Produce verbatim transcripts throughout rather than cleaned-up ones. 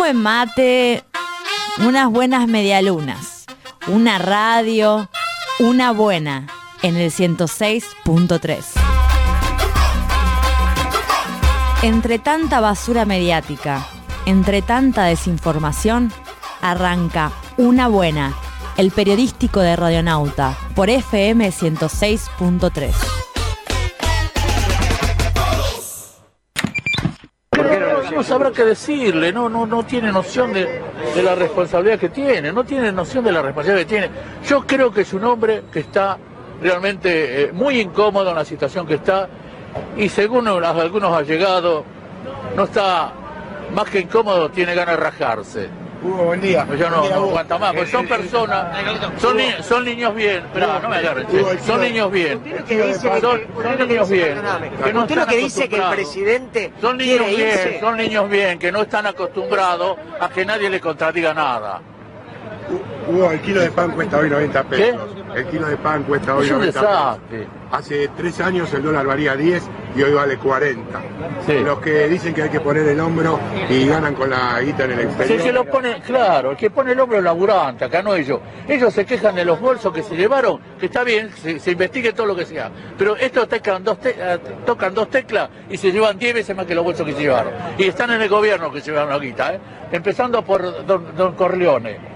buen mate, unas buenas medialunas, una radio, una buena, en el ciento seis punto tres. Entre tanta basura mediática, entre tanta desinformación, arranca Una Buena, el periodístico de Radionauta, por F M ciento seis punto tres. No sabrá qué decirle, no, no, no tiene noción de, de la responsabilidad que tiene, no tiene noción de la responsabilidad que tiene. Yo creo que es un hombre que está realmente eh, muy incómodo en la situación que está, y según algunos allegados, no está más que incómodo, tiene ganas de rajarse. Hugo, buen día. Pues yo no, buen día, no Hugo. aguanta más, porque son personas, son, ni, son niños bien, esperá, no me agarren, son niños bien, son, son niños bien, que no Usted lo están que dice que el acostumbrados. presidente Son niños quiere bien, irse. son niños bien, que no están acostumbrados a que nadie les contradiga nada. Hugo, el kilo de pan cuesta hoy noventa pesos. ¿Qué? El kilo de pan cuesta hoy Es un noventa desastre. pesos. Hace tres años el dólar valía diez y hoy vale cuarenta. Sí. Los que dicen que hay que poner el hombro y ganan con la guita en el Si exterior. se lo pone, claro, el que pone el hombro es el laburante, acá no ellos. Ellos se quejan de los bolsos que se llevaron, que está bien, se, se investigue todo lo que sea. Pero estos tocan dos, te, eh, tocan dos teclas y se llevan diez veces más que los bolsos que se llevaron. Y están en el gobierno que se llevaron la guita, ¿eh? Empezando por don, don Corleone.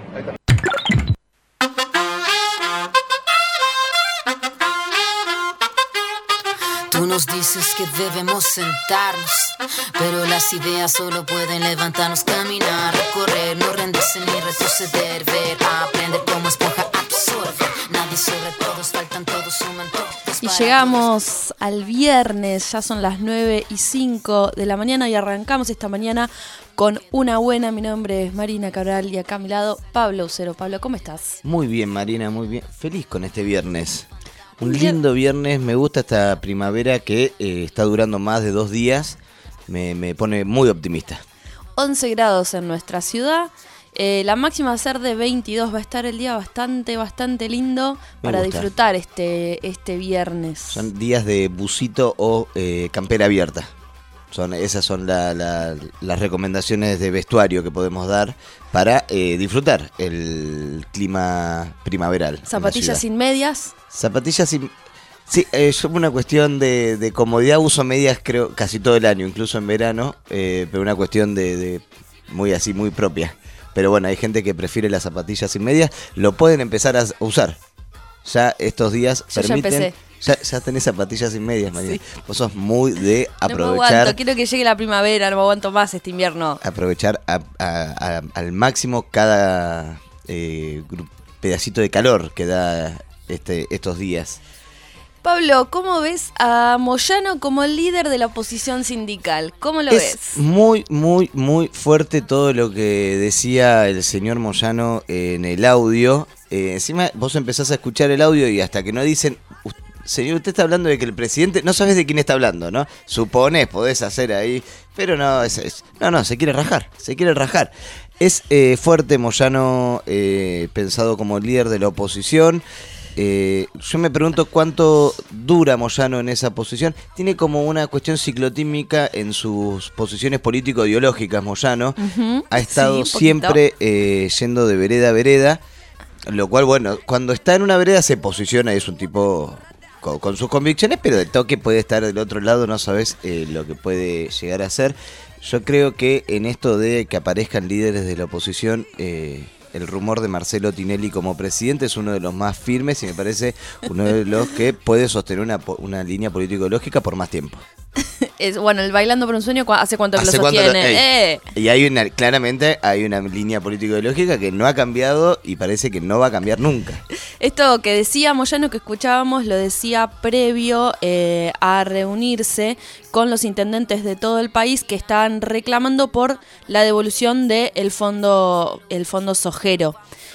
Tú nos dices que debemos sentarnos, pero las ideas solo pueden levantarnos, caminar, recorrer, no rendirse ni retroceder, ver, aprender como esponja, absorber. Nadie sobre todos, faltan todos, suman todos. Y llegamos al viernes, ya son las nueve y cinco de la mañana y arrancamos esta mañana con Una Buena. Mi nombre es Marina Cabral y acá a mi lado Pablo Ucero. Pablo, ¿cómo estás? Muy bien, Marina, muy bien. Feliz con este viernes. Un Bien. lindo viernes, me gusta esta primavera que eh, está durando más de dos días, me, me pone muy optimista. once grados en nuestra ciudad, eh, la máxima va a ser de veintidós, va a estar el día bastante, bastante lindo Me para gusta. disfrutar este, este viernes. Son días de busito o eh, campera abierta. Son, esas son la, la, las recomendaciones de vestuario que podemos dar para eh, disfrutar el clima primaveral. en la Zapatillas ciudad. sin medias. Zapatillas sin... Sí, eh, yo por una cuestión de, de comodidad uso medias creo casi todo el año, incluso en verano, eh, pero una cuestión de, de muy así, muy propia. Pero bueno, hay gente que prefiere las zapatillas sin medias, lo pueden empezar a usar. Ya estos días Yo ya permiten... empecé. Ya, ya tenés zapatillas sin medias, María. Sí. Vos sos muy de No me aprovechar, aguanto, quiero que llegue la primavera, no me aguanto más este invierno. aprovechar a- a- a- al máximo cada eh, gru- pedacito de calor que da este, estos días. Pablo, ¿cómo ves a Moyano como líder de la oposición sindical? ¿Cómo lo Es ves? muy, muy, muy fuerte todo lo que decía el señor Moyano en el audio. Eh, encima vos empezás a escuchar el audio y hasta que no dicen, "U- señor, usted está hablando de que el presidente", no sabes de quién está hablando, ¿no? Suponés, podés hacer ahí, pero no, es, es- no, no, se quiere rajar, se quiere rajar. Es eh, fuerte Moyano, eh, pensado como líder de la oposición. Eh, yo me pregunto cuánto dura Moyano en esa posición. Tiene como una cuestión ciclotímica en sus posiciones político-ideológicas. Moyano Ujú, ha estado sí, un poquito. siempre eh, yendo de vereda a vereda, lo cual, bueno, cuando está en una vereda se posiciona y es un tipo con, con sus convicciones, pero de toque puede estar del otro lado, no sabes eh, lo que puede llegar a ser. Yo creo que en esto de que aparezcan líderes de la oposición, eh, el rumor de Marcelo Tinelli como presidente es uno de los más firmes y me parece uno de los que puede sostener una, po- una línea político-ideológica por más tiempo. Es, bueno, el Bailando por un Sueño, ¿cu- ¿hace cuánto que lo ¿Hace cuánto lo- sostiene? ey. Eh. Y hay una, claramente hay una línea político-ideológica que no ha cambiado y parece que no va a cambiar nunca. Esto que decía Moyano, que escuchábamos, lo decía previo eh, a reunirse con los intendentes de todo el país que están reclamando por la devolución del fondo, el fondo sojero.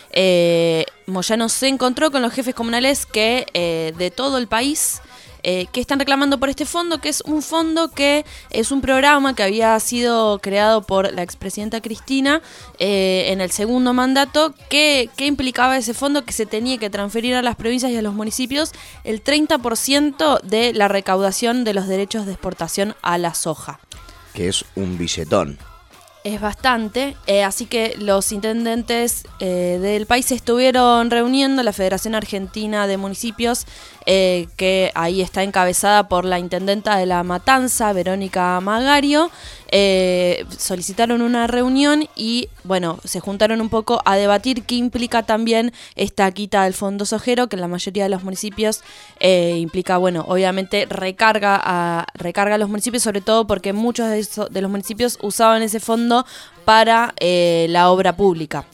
Eh, Moyano se encontró con los jefes comunales que eh, de todo el país eh, que están reclamando por este fondo, que es un fondo que es un programa que había sido creado por la expresidenta Cristina eh, en el segundo mandato, que, que implicaba ese fondo que se tenía que transferir a las provincias y a los municipios el treinta por ciento de la recaudación de los derechos de exportación a la soja. Que es un billetón. Es bastante, eh, así que los intendentes eh, del país se estuvieron reuniendo, la Federación Argentina de Municipios, eh, que ahí está encabezada por la intendenta de La Matanza, Verónica Magario, eh, solicitaron una reunión y bueno, se juntaron un poco a debatir qué implica también esta quita del fondo sojero, que en la mayoría de los municipios eh, implica, bueno, obviamente recarga a, recarga a los municipios, sobre todo porque muchos de, eso, de los municipios usaban ese fondo para eh, la obra pública.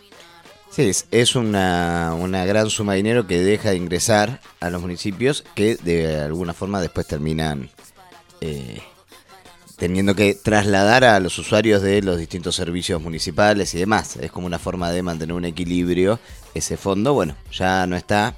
Sí, es, es una, una gran suma de dinero que deja de ingresar a los municipios, que de alguna forma después terminan eh, teniendo que trasladar a los usuarios de los distintos servicios municipales y demás. Es como una forma de mantener un equilibrio ese fondo. Bueno, ya no está,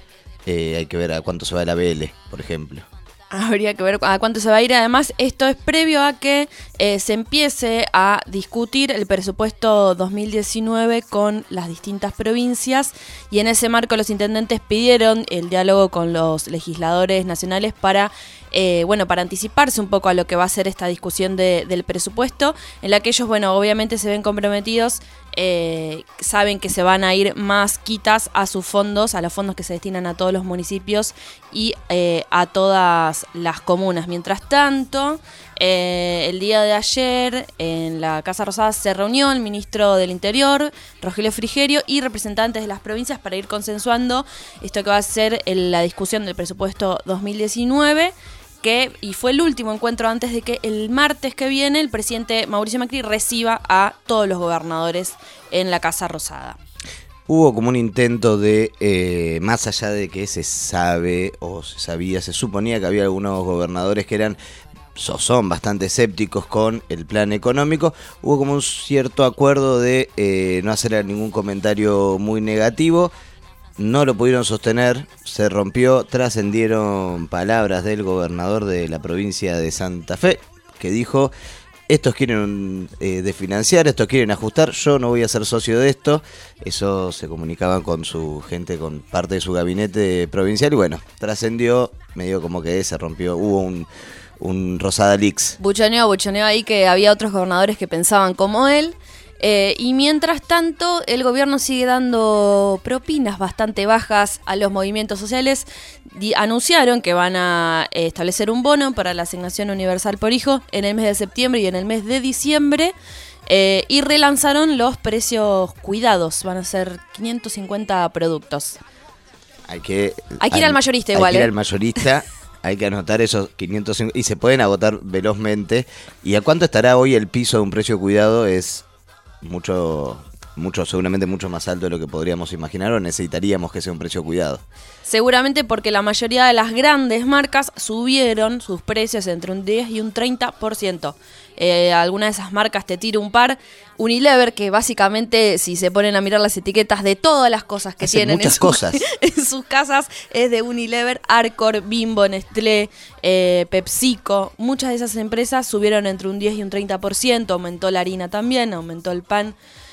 eh, hay que ver a cuánto se va de la B L, por ejemplo. Habría que ver a cuánto se va a ir. Además, esto es previo a que eh, se empiece a discutir el presupuesto dos mil diecinueve con las distintas provincias, y en ese marco los intendentes pidieron el diálogo con los legisladores nacionales para eh, bueno, para anticiparse un poco a lo que va a ser esta discusión de, del presupuesto, en la que ellos, bueno, obviamente se ven comprometidos, eh, saben que se van a ir más quitas a sus fondos, a los fondos que se destinan a todos los municipios y eh, a todas las comunas. Mientras tanto, eh, el día de ayer en la Casa Rosada se reunió el ministro del Interior, Rogelio Frigerio, y representantes de las provincias para ir consensuando esto que va a ser el, la discusión del presupuesto dos mil diecinueve, que, y fue el último encuentro antes de que el martes que viene el presidente Mauricio Macri reciba a todos los gobernadores en la Casa Rosada. Hubo como un intento de, eh, más allá de que se sabe o se sabía, se suponía que había algunos gobernadores que eran, o son bastante escépticos con el plan económico, hubo como un cierto acuerdo de eh, no hacer ningún comentario muy negativo. No lo pudieron sostener, se rompió, trascendieron palabras del gobernador de la provincia de Santa Fe, que dijo: estos quieren eh, desfinanciar, estos quieren ajustar, yo no voy a ser socio de esto. Eso se comunicaban con su gente, con parte de su gabinete provincial, y bueno, trascendió, medio como que se rompió, hubo un, un Rosada Leaks. Buchoneo, buchoneo ahí que había otros gobernadores que pensaban como él. Eh, y mientras tanto, el gobierno sigue dando propinas bastante bajas a los movimientos sociales. Di- anunciaron que van a eh, establecer un bono para la asignación universal por hijo en el mes de septiembre y en el mes de diciembre. Eh, y relanzaron los precios cuidados. Van a ser quinientos cincuenta productos. Hay que, hay que ir al mayorista hay igual, que ir ¿eh? al mayorista. Hay que anotar esos quinientos cincuenta y se pueden agotar velozmente. ¿Y a cuánto estará hoy el piso de un precio cuidado? Es mucho, mucho, seguramente mucho más alto de lo que podríamos imaginar, o necesitaríamos que sea un precio cuidado. Seguramente porque la mayoría de las grandes marcas subieron sus precios entre un diez y un treinta por ciento. Eh, alguna de esas marcas, te tiro un par. Unilever, que básicamente, si se ponen a mirar las etiquetas de todas las cosas que Hacen tienen muchas en, su- cosas. en sus casas, es de Unilever, Arcor, Bimbo, Nestlé, eh, PepsiCo. Muchas de esas empresas subieron entre un diez y un treinta por ciento. Aumentó la harina también, aumentó el pan.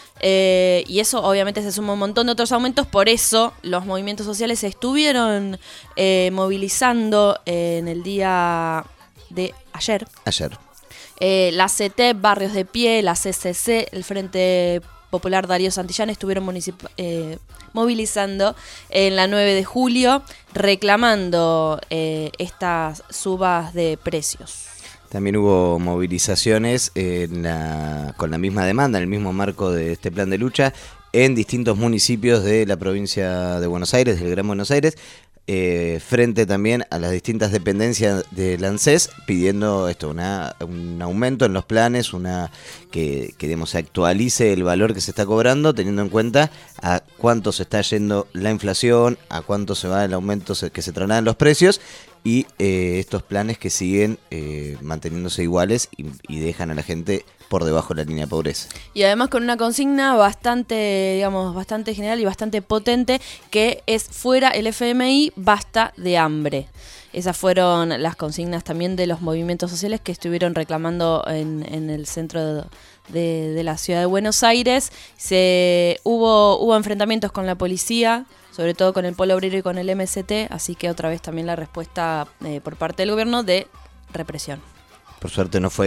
Eh, y eso obviamente se suma un montón de otros aumentos. Por eso los movimientos sociales se estuvieron eh, movilizando eh, en el día de ayer. Ayer. Eh, la C T, Barrios de Pie, la C C C, el Frente Popular Darío Santillán estuvieron municip- eh, movilizando en la nueve de julio, reclamando eh, estas subas de precios. También hubo movilizaciones en la, con la misma demanda, en el mismo marco de este plan de lucha, en distintos municipios de la provincia de Buenos Aires, del Gran Buenos Aires, eh, frente también a las distintas dependencias del ANSES, pidiendo esto, una, un aumento en los planes, una que, que digamos, se actualice el valor que se está cobrando, teniendo en cuenta a cuánto se está yendo la inflación, a cuánto se va el aumento que se traerá en los precios, y eh, estos planes que siguen eh, manteniéndose iguales y, y dejan a la gente por debajo de la línea de pobreza. Y además con una consigna bastante, digamos, bastante general y bastante potente, que es: fuera el F M I, basta de hambre. Esas fueron las consignas también de los movimientos sociales que estuvieron reclamando en, en el centro de, de, de la ciudad de Buenos Aires. Se hubo, hubo enfrentamientos con la policía, sobre todo con el Polo Obrero y con el M S T, así que otra vez también la respuesta eh, por parte del gobierno de represión. Por suerte no fue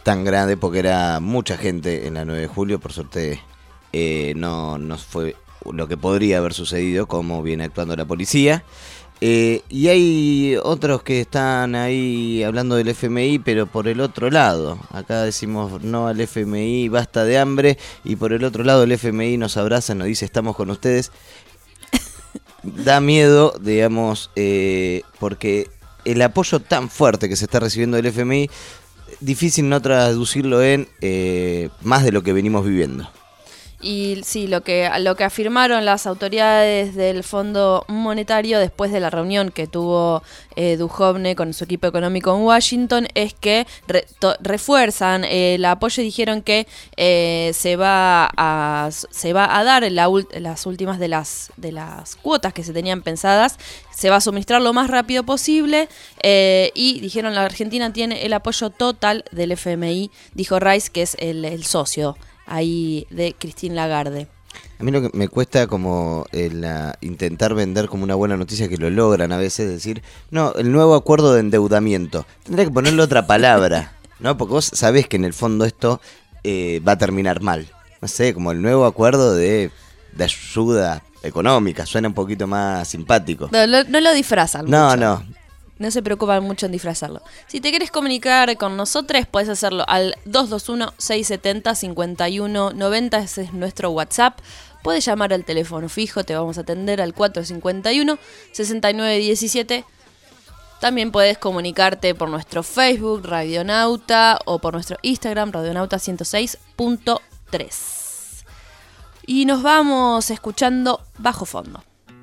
tan grande, porque era mucha gente en la nueve de julio, por suerte eh, no, no fue lo que podría haber sucedido, como viene actuando la policía. Eh, y hay otros que están ahí hablando del F M I, pero por el otro lado. Acá decimos no al F M I, basta de hambre, y por el otro lado el F M I nos abraza, nos dice estamos con ustedes. Da miedo, digamos, eh, porque el apoyo tan fuerte que se está recibiendo del F M I, difícil no traducirlo en eh, más de lo que venimos viviendo. Y sí, lo que, lo que afirmaron las autoridades del Fondo Monetario después de la reunión que tuvo eh, Duhovne con su equipo económico en Washington es que re, to, refuerzan eh, el apoyo y dijeron que eh, se va a se va a dar la, las últimas de las de las cuotas que se tenían pensadas, se va a suministrar lo más rápido posible eh, y dijeron la Argentina tiene el apoyo total del F M I, dijo Rice, que es el, el socio ahí de Christine Lagarde. A mí lo que me cuesta como el, uh, intentar vender como una buena noticia, que lo logran a veces, decir, no, el nuevo acuerdo de endeudamiento. Tendría que ponerle otra palabra, ¿no? Porque vos sabés que en el fondo esto eh, va a terminar mal. No sé, como el nuevo acuerdo de, de ayuda económica, suena un poquito más simpático. No, lo, no lo disfrazan No, mucho. no. No se preocupan mucho en disfrazarlo. Si te querés comunicar con nosotros, puedes hacerlo al dos dos uno, seis siete cero, cinco uno nueve cero. Ese es nuestro WhatsApp. Puedes llamar al teléfono fijo, te vamos a atender al cuatro cinco uno, seis nueve uno siete. También puedes comunicarte por nuestro Facebook, Radionauta, o por nuestro Instagram, Radionauta ciento seis punto tres. Y nos vamos escuchando Bajo Fondo.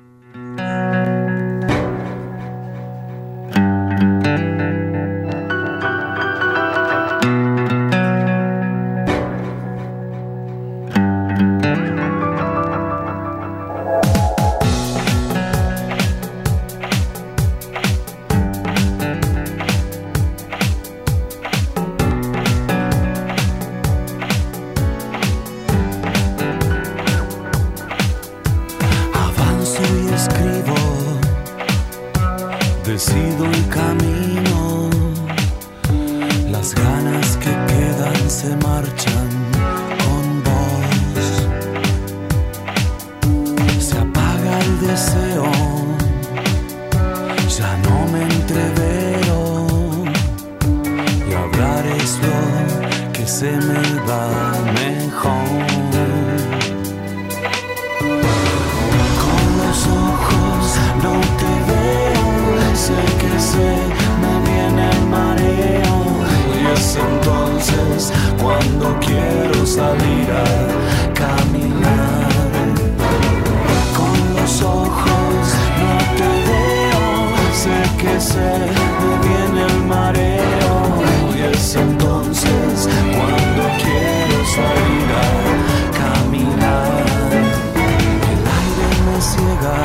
Decido el camino, las ganas que quedan se marchan con vos. Se apaga el deseo, ya no me entrevero, y hablar es lo que se me va mejor. Con los ojos no te veo, sé que se me viene el mareo, y es entonces cuando quiero salir a caminar. Con los ojos no te veo, sé que se me viene el mareo, y es entonces cuando quiero salir a caminar. El aire me ciega,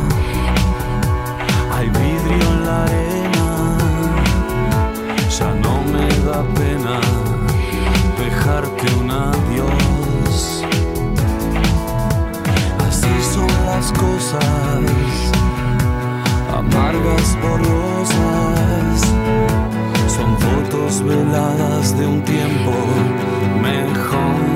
hay vidrio en la arena, ya no me da pena dejarte un adiós. Así son las cosas, amargas, borrosas, son fotos veladas de un tiempo mejor.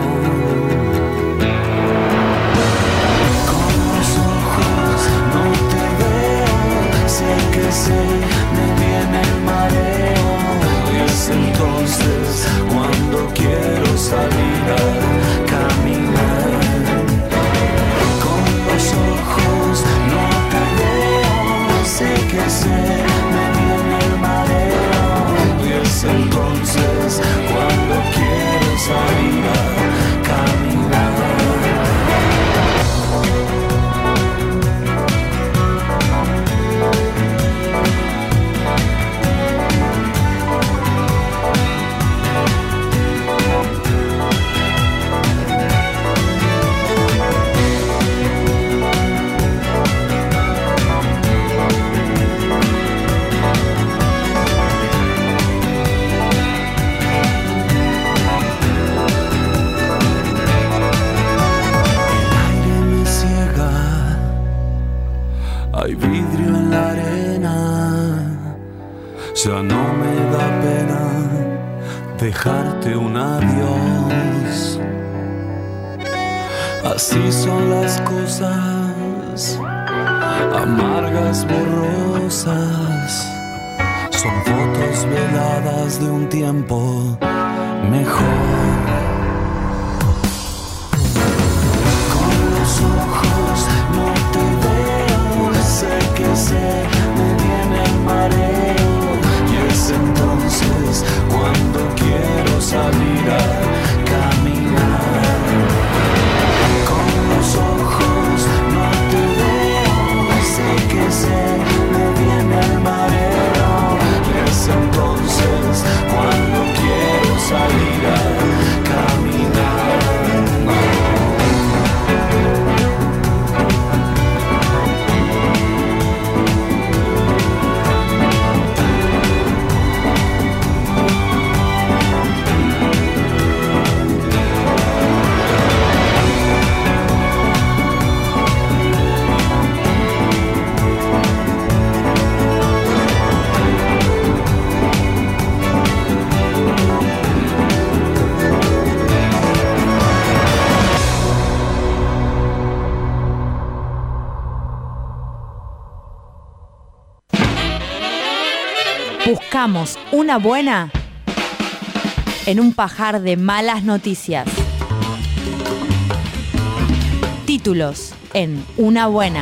Que se me viene el mareo, y es entonces cuando quiero salir a caminar. Con los ojos no te veo, sé que se me viene el mareo, y es entonces cuando quiero salir a caminar. Hay vidrio en la arena, ya no me da pena dejarte decirte un adiós. Así son las cosas, amargas, borrosas. Son fotos veladas de un tiempo mejor. Con los ojos no te veo, sé que se me viene el mareo. Y es entonces cuando quiero salir a caminar. Con los ojos no te veo, sé que se me viene el mareo. Y es entonces cuando quiero salir a caminar. Buscamos una buena en un pajar de malas noticias. Títulos en Una Buena.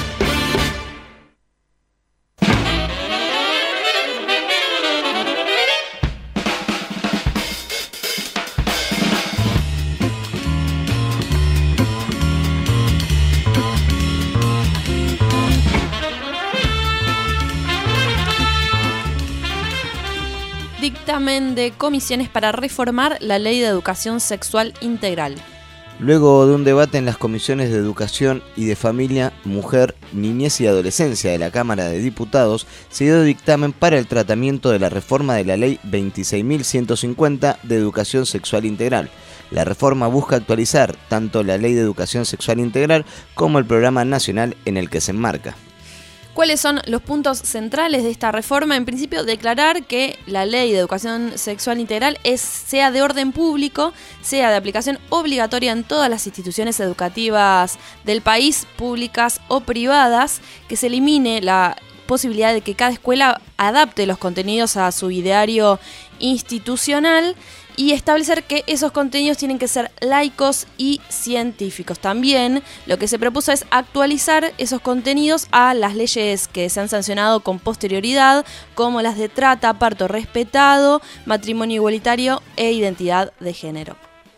Dictamen de comisiones para reformar la Ley de Educación Sexual Integral. Luego de un debate en las comisiones de Educación y de Familia, Mujer, Niñez y Adolescencia de la Cámara de Diputados, se dio dictamen para el tratamiento de la reforma de la Ley veintiséis mil ciento cincuenta de Educación Sexual Integral. La reforma busca actualizar tanto la Ley de Educación Sexual Integral como el Programa Nacional en el que se enmarca. ¿Cuáles son los puntos centrales de esta reforma? En principio, declarar que la Ley de Educación Sexual Integral es, sea de orden público, sea de aplicación obligatoria en todas las instituciones educativas del país, públicas o privadas, que se elimine la posibilidad de que cada escuela adapte los contenidos a su ideario institucional y establecer que esos contenidos tienen que ser laicos y científicos. También lo que se propuso es actualizar esos contenidos a las leyes que se han sancionado con posterioridad, como las de trata, parto respetado, matrimonio igualitario e identidad de género.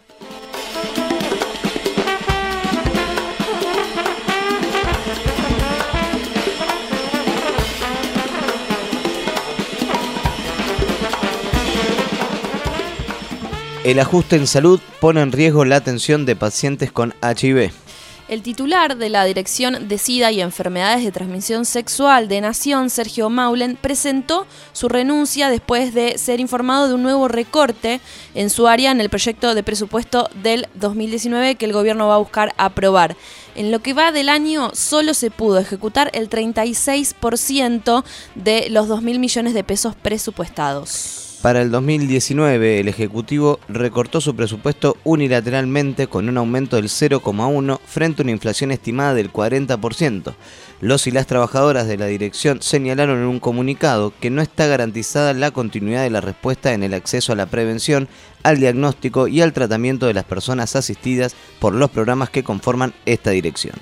El ajuste en salud pone en riesgo la atención de pacientes con H I V. El titular de la Dirección de SIDA y Enfermedades de Transmisión Sexual de Nación, Sergio Maulen, presentó su renuncia después de ser informado de un nuevo recorte en su área en el proyecto de presupuesto del dos mil diecinueve que el gobierno va a buscar aprobar. En lo que va del año solo se pudo ejecutar el treinta y seis por ciento de los dos mil millones de pesos presupuestados. Para el dos mil diecinueve, el Ejecutivo recortó su presupuesto unilateralmente con un aumento del cero coma uno por ciento frente a una inflación estimada del cuarenta por ciento. Los y las trabajadoras de la dirección señalaron en un comunicado que no está garantizada la continuidad de la respuesta en el acceso a la prevención, al diagnóstico y al tratamiento de las personas asistidas por los programas que conforman esta dirección.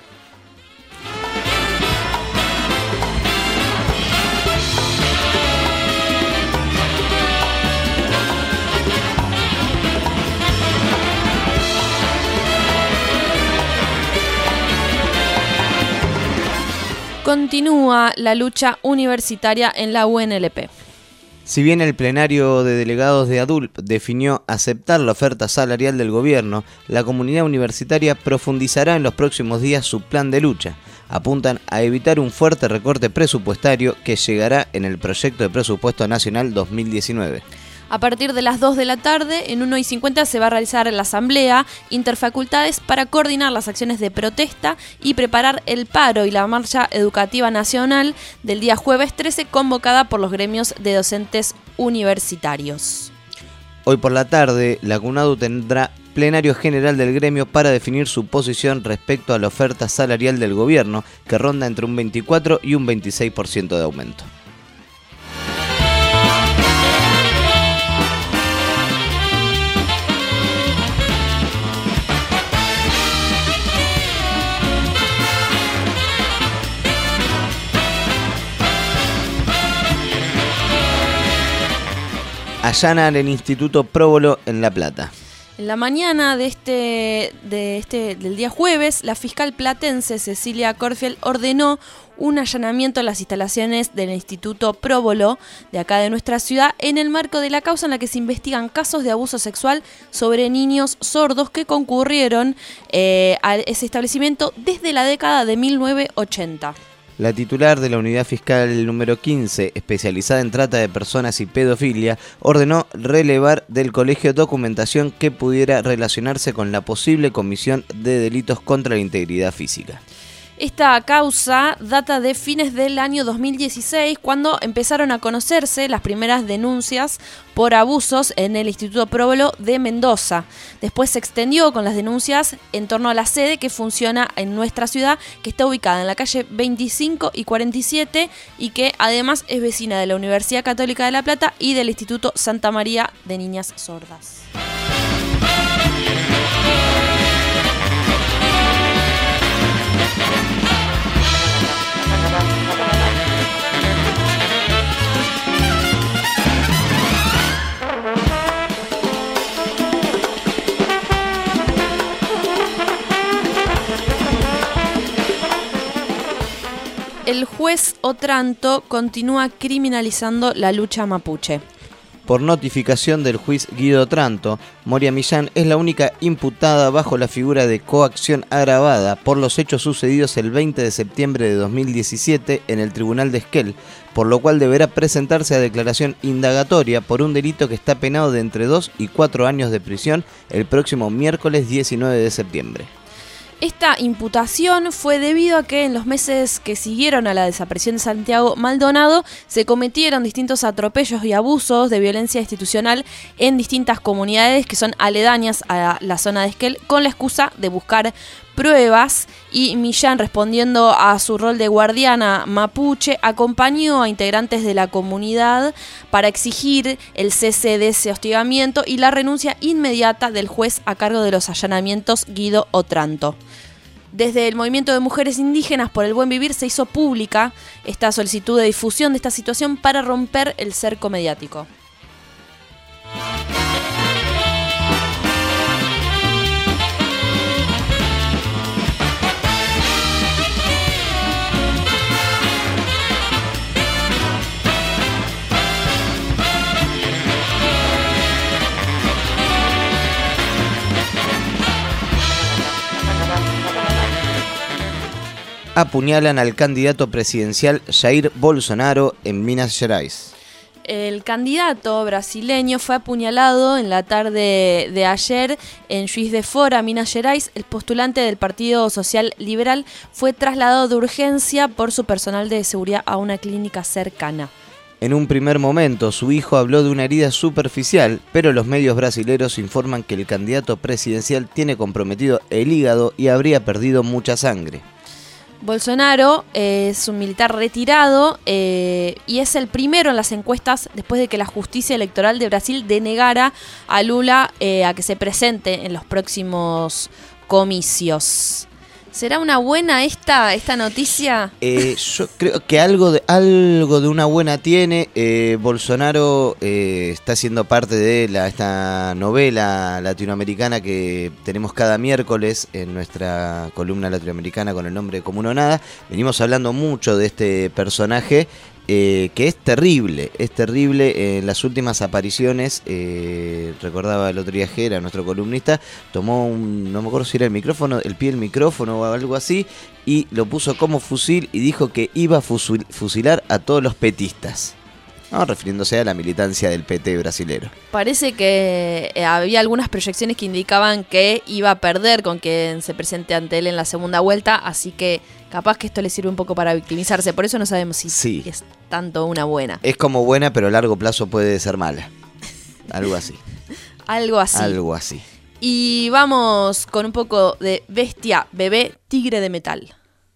Continúa la lucha universitaria en la U N L P. Si bien el plenario de delegados de ADULP definió aceptar la oferta salarial del gobierno, la comunidad universitaria profundizará en los próximos días su plan de lucha. Apuntan a evitar un fuerte recorte presupuestario que llegará en el proyecto de presupuesto nacional dos mil diecinueve. A partir de las dos de la tarde, en una y cincuenta, se va a realizar la asamblea interfacultades para coordinar las acciones de protesta y preparar el paro y la marcha educativa nacional del día jueves trece, convocada por los gremios de docentes universitarios. Hoy por la tarde, la CUNADU tendrá plenario general del gremio para definir su posición respecto a la oferta salarial del gobierno, que ronda entre un veinticuatro y un veintiséis por ciento de aumento. Allanan el Instituto Próbolo en La Plata. En la mañana de este, de este, del día jueves, la fiscal platense Cecilia Corfield ordenó un allanamiento a las instalaciones del Instituto Próbolo de acá de nuestra ciudad en el marco de la causa en la que se investigan casos de abuso sexual sobre niños sordos que concurrieron eh, a ese establecimiento desde la década de mil novecientos ochenta. La titular de la unidad fiscal número quince, especializada en trata de personas y pedofilia, ordenó relevar del colegio documentación que pudiera relacionarse con la posible comisión de delitos contra la integridad física. Esta causa data de fines del año dos mil dieciséis, cuando empezaron a conocerse las primeras denuncias por abusos en el Instituto Próbolo de Mendoza. Después se extendió con las denuncias en torno a la sede que funciona en nuestra ciudad, que está ubicada en la calle veinticinco y cuarenta y siete y que además es vecina de la Universidad Católica de La Plata y del Instituto Santa María de Niñas Sordas. El juez Otranto continúa criminalizando la lucha mapuche. Por notificación del juez Guido Otranto, Moria Millán es la única imputada bajo la figura de coacción agravada por los hechos sucedidos el veinte de septiembre de dos mil diecisiete en el Tribunal de Esquel, por lo cual deberá presentarse a declaración indagatoria por un delito que está penado de entre dos y cuatro años de prisión el próximo miércoles diecinueve de septiembre. Esta imputación fue debido a que en los meses que siguieron a la desaparición de Santiago Maldonado se cometieron distintos atropellos y abusos de violencia institucional en distintas comunidades que son aledañas a la zona de Esquel, con la excusa de buscar pruebas, y Millán, respondiendo a su rol de guardiana mapuche, acompañó a integrantes de la comunidad para exigir el cese de ese hostigamiento y la renuncia inmediata del juez a cargo de los allanamientos, Guido Otranto. Desde el Movimiento de Mujeres Indígenas por el Buen Vivir se hizo pública esta solicitud de difusión de esta situación para romper el cerco mediático. Apuñalan al candidato presidencial Jair Bolsonaro en Minas Gerais. El candidato brasileño fue apuñalado en la tarde de ayer en Juiz de Fora, Minas Gerais. El postulante del Partido Social Liberal fue trasladado de urgencia por su personal de seguridad a una clínica cercana. En un primer momento, su hijo habló de una herida superficial, pero los medios brasileños informan que el candidato presidencial tiene comprometido el hígado y habría perdido mucha sangre. Bolsonaro eh, es un militar retirado eh, y es el primero en las encuestas después de que la justicia electoral de Brasil denegara a Lula eh, a que se presente en los próximos comicios. ¿Será una buena esta, esta noticia? Eh, yo creo que algo de, algo de una buena tiene. Eh, Bolsonaro eh, está siendo parte de la, esta novela latinoamericana que tenemos cada miércoles en nuestra columna latinoamericana con el nombre de Común o Nada. Venimos hablando mucho de este personaje eh, que es terrible, es terrible. En las últimas apariciones, eh, recordaba el otro día Jera, nuestro columnista, tomó un, no me acuerdo si era el micrófono, el pie del micrófono o algo así, y lo puso como fusil y dijo que iba a fusil, fusilar a todos los petistas. No, refiriéndose a la militancia del P T brasilero. Parece que eh, había algunas proyecciones que indicaban que iba a perder con quien se presente ante él en la segunda vuelta, así que capaz que esto le sirve un poco para victimizarse. Por eso no sabemos si sí. es tanto una buena. Es como buena, pero a largo plazo puede ser mala. algo así. Algo así. Algo así. Y vamos con un poco de Bestia, Bebé, Tigre de Metal.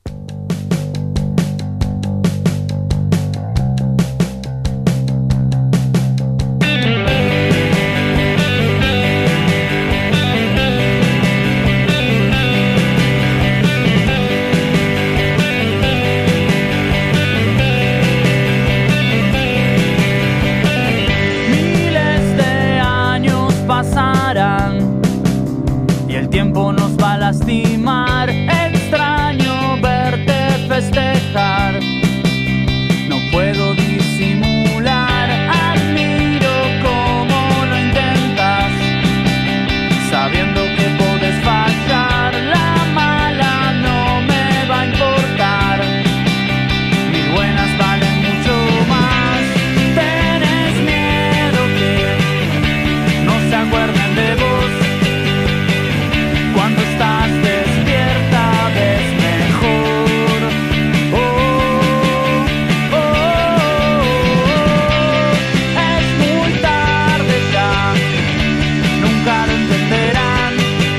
Lastimar, extraño verte festejar, no puedo disimular, admiro cómo lo intentas, sabiendo que podés fallar, la mala no me va a importar, mis buenas valen mucho más, tenés miedo que no se acuerden de vos. Cuando estás despierta ves mejor. Oh, oh, oh, oh. Es muy tarde ya, nunca lo entenderán.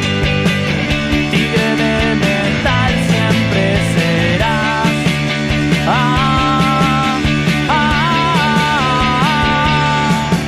Tigre de metal siempre serás. Ah, ah, ah, ah.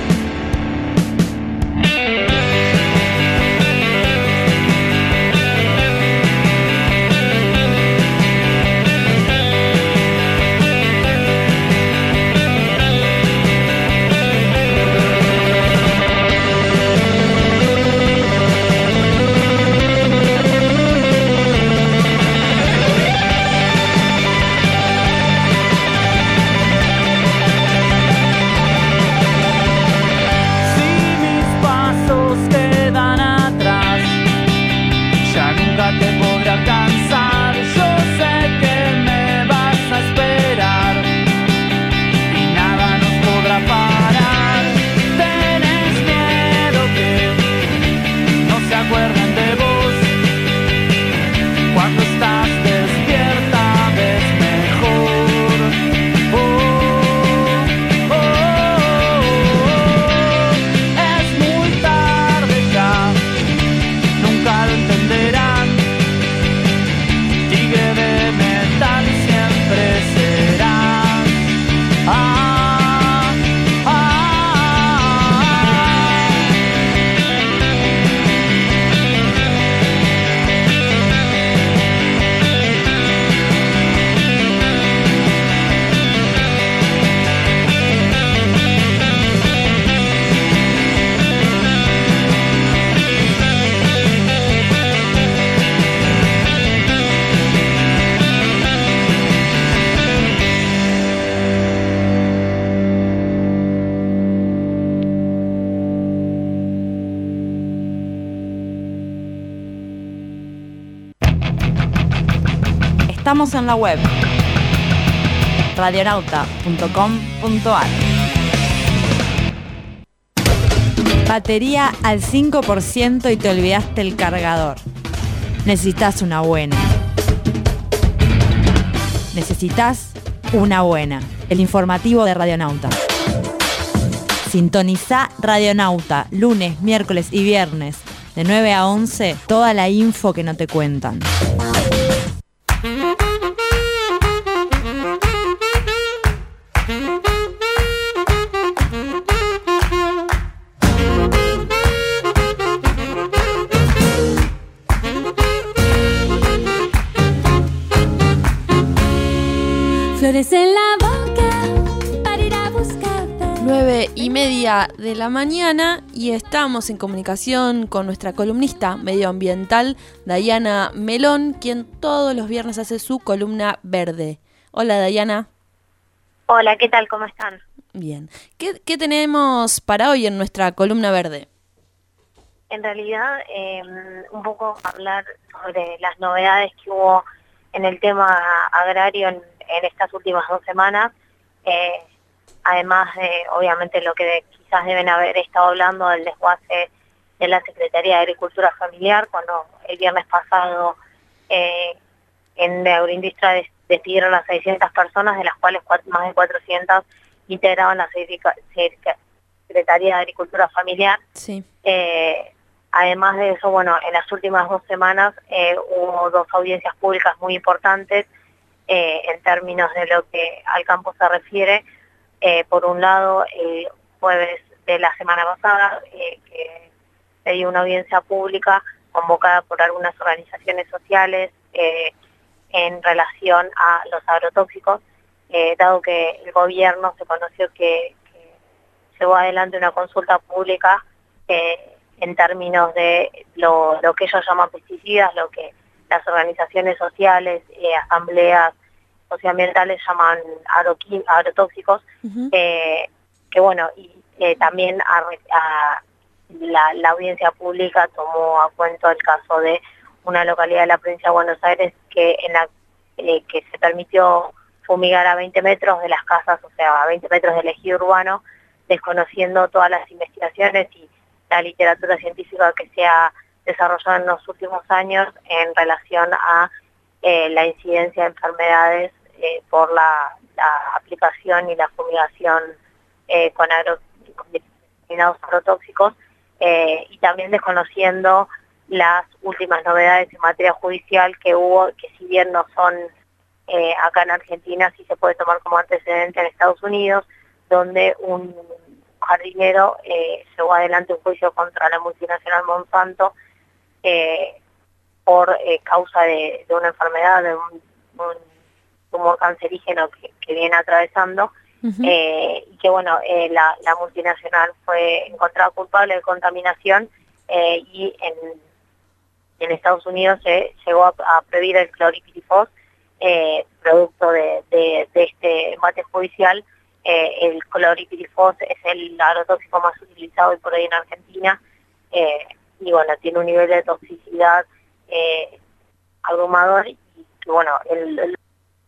Estamos en la web radionauta punto com punto a r. Batería al cinco por ciento y te olvidaste el cargador. Necesitas una buena. Necesitas una buena. El informativo de Radionauta. Sintoniza Radionauta lunes, miércoles y viernes de nueve a once. Toda la info que no te cuentan. Flores en la boca para ir a buscarte. Nueve y media de la mañana y estamos en comunicación con nuestra columnista medioambiental, Dayana Melón, quien todos los viernes hace su columna verde. Hola, Dayana. Hola, ¿qué tal? ¿Cómo están? Bien. ¿Qué, qué tenemos para hoy en nuestra columna verde? En realidad, eh, un poco hablar sobre las novedades que hubo en el tema agrario en, en estas últimas dos semanas, eh, además de, obviamente, lo que de, quizás deben haber estado hablando del desguace de la Secretaría de Agricultura Familiar, cuando el viernes pasado eh, en la agroindustria des, despidieron a seiscientas personas, de las cuales cuatro, más de cuatrocientas integraban la Secretaría Secretaría de Agricultura Familiar. Sí. Eh, además de eso, bueno, en las últimas dos semanas eh, hubo dos audiencias públicas muy importantes eh, en términos de lo que al campo se refiere. Eh, por un lado, el jueves de la semana pasada, eh, que se dio una audiencia pública convocada por algunas organizaciones sociales eh, en relación a los agrotóxicos, eh, dado que el gobierno se conoció que, que llevó adelante una consulta pública eh, en términos de lo, lo que ellos llaman pesticidas, lo que las organizaciones sociales, eh, asambleas socioambientales llaman agroquí- agrotóxicos, uh-huh. eh, que bueno, y eh, también a, a la, la audiencia pública tomó a cuento el caso de una localidad de la provincia de Buenos Aires que en la eh, que se permitió fumigar a veinte metros de las casas, o sea, a veinte metros del ejido urbano, desconociendo todas las investigaciones y la literatura científica que se ha desarrollado en los últimos años en relación a eh, la incidencia de enfermedades eh, por la, la aplicación y la fumigación eh, con, agro, con determinados agrotóxicos, eh, y también desconociendo las últimas novedades en materia judicial que hubo, que si bien no son eh, acá en Argentina, sí se puede tomar como antecedente en Estados Unidos, donde un jardinero eh, llevó adelante un juicio contra la multinacional Monsanto eh, por eh, causa de, de una enfermedad, de un, un tumor cancerígeno que, que viene atravesando, uh-huh. eh, y que bueno, eh, la, la multinacional fue encontrada culpable de contaminación eh, y en, en Estados Unidos se llegó a, a prohibir el cloripirifos, eh, producto de, de, de este embate judicial. Eh, el cloripirifos es el agrotóxico más utilizado hoy por hoy en Argentina, eh, y bueno, tiene un nivel de toxicidad eh, abrumador, y, y bueno, el, el...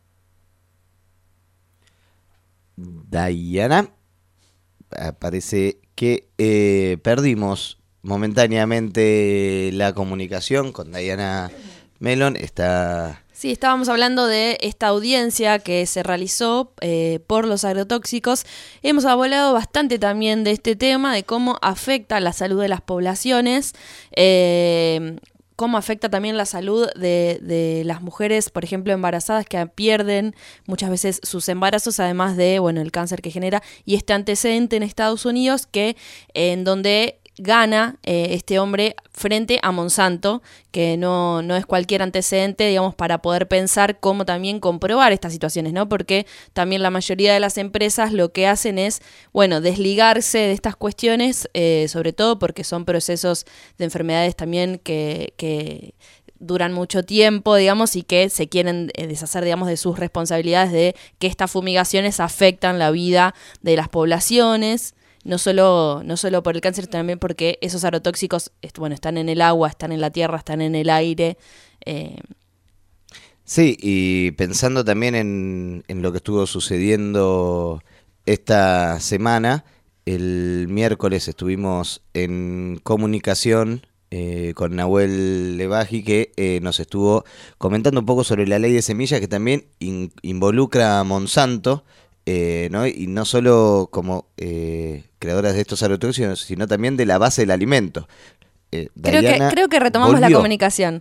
Diana, parece que eh, perdimos momentáneamente la comunicación con Diana Melon. Está... Sí, estábamos hablando de esta audiencia que se realizó eh, por los agrotóxicos. Hemos hablado bastante también de este tema, de cómo afecta la salud de las poblaciones, eh, cómo afecta también la salud de, de las mujeres, por ejemplo, embarazadas, que pierden muchas veces sus embarazos, además de, bueno, el cáncer que genera, y este antecedente en Estados Unidos, que eh, en donde gana eh, este hombre frente a Monsanto, que no, no es cualquier antecedente, digamos, para poder pensar cómo también comprobar estas situaciones, ¿no? Porque también la mayoría de las empresas lo que hacen es, bueno, desligarse de estas cuestiones, eh, sobre todo porque son procesos de enfermedades también que, que duran mucho tiempo, digamos, y que se quieren deshacer, digamos, de sus responsabilidades de que estas fumigaciones afectan la vida de las poblaciones. No solo, no solo por el cáncer, también porque esos agrotóxicos, bueno, están en el agua, están en la tierra, están en el aire. Eh. Sí, y pensando también en, en lo que estuvo sucediendo esta semana, el miércoles estuvimos en comunicación eh, con Nahuel Levaji, que eh, nos estuvo comentando un poco sobre la ley de semillas, que también in, involucra a Monsanto. Eh, ¿no? Y no solo como eh, creadoras de estos agrotóxicos, sino también de la base del alimento. Eh, creo, que, creo que retomamos volvió. la comunicación.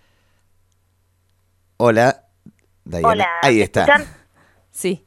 Hola, Diana. Hola, ahí está. ¿escuchan? Sí.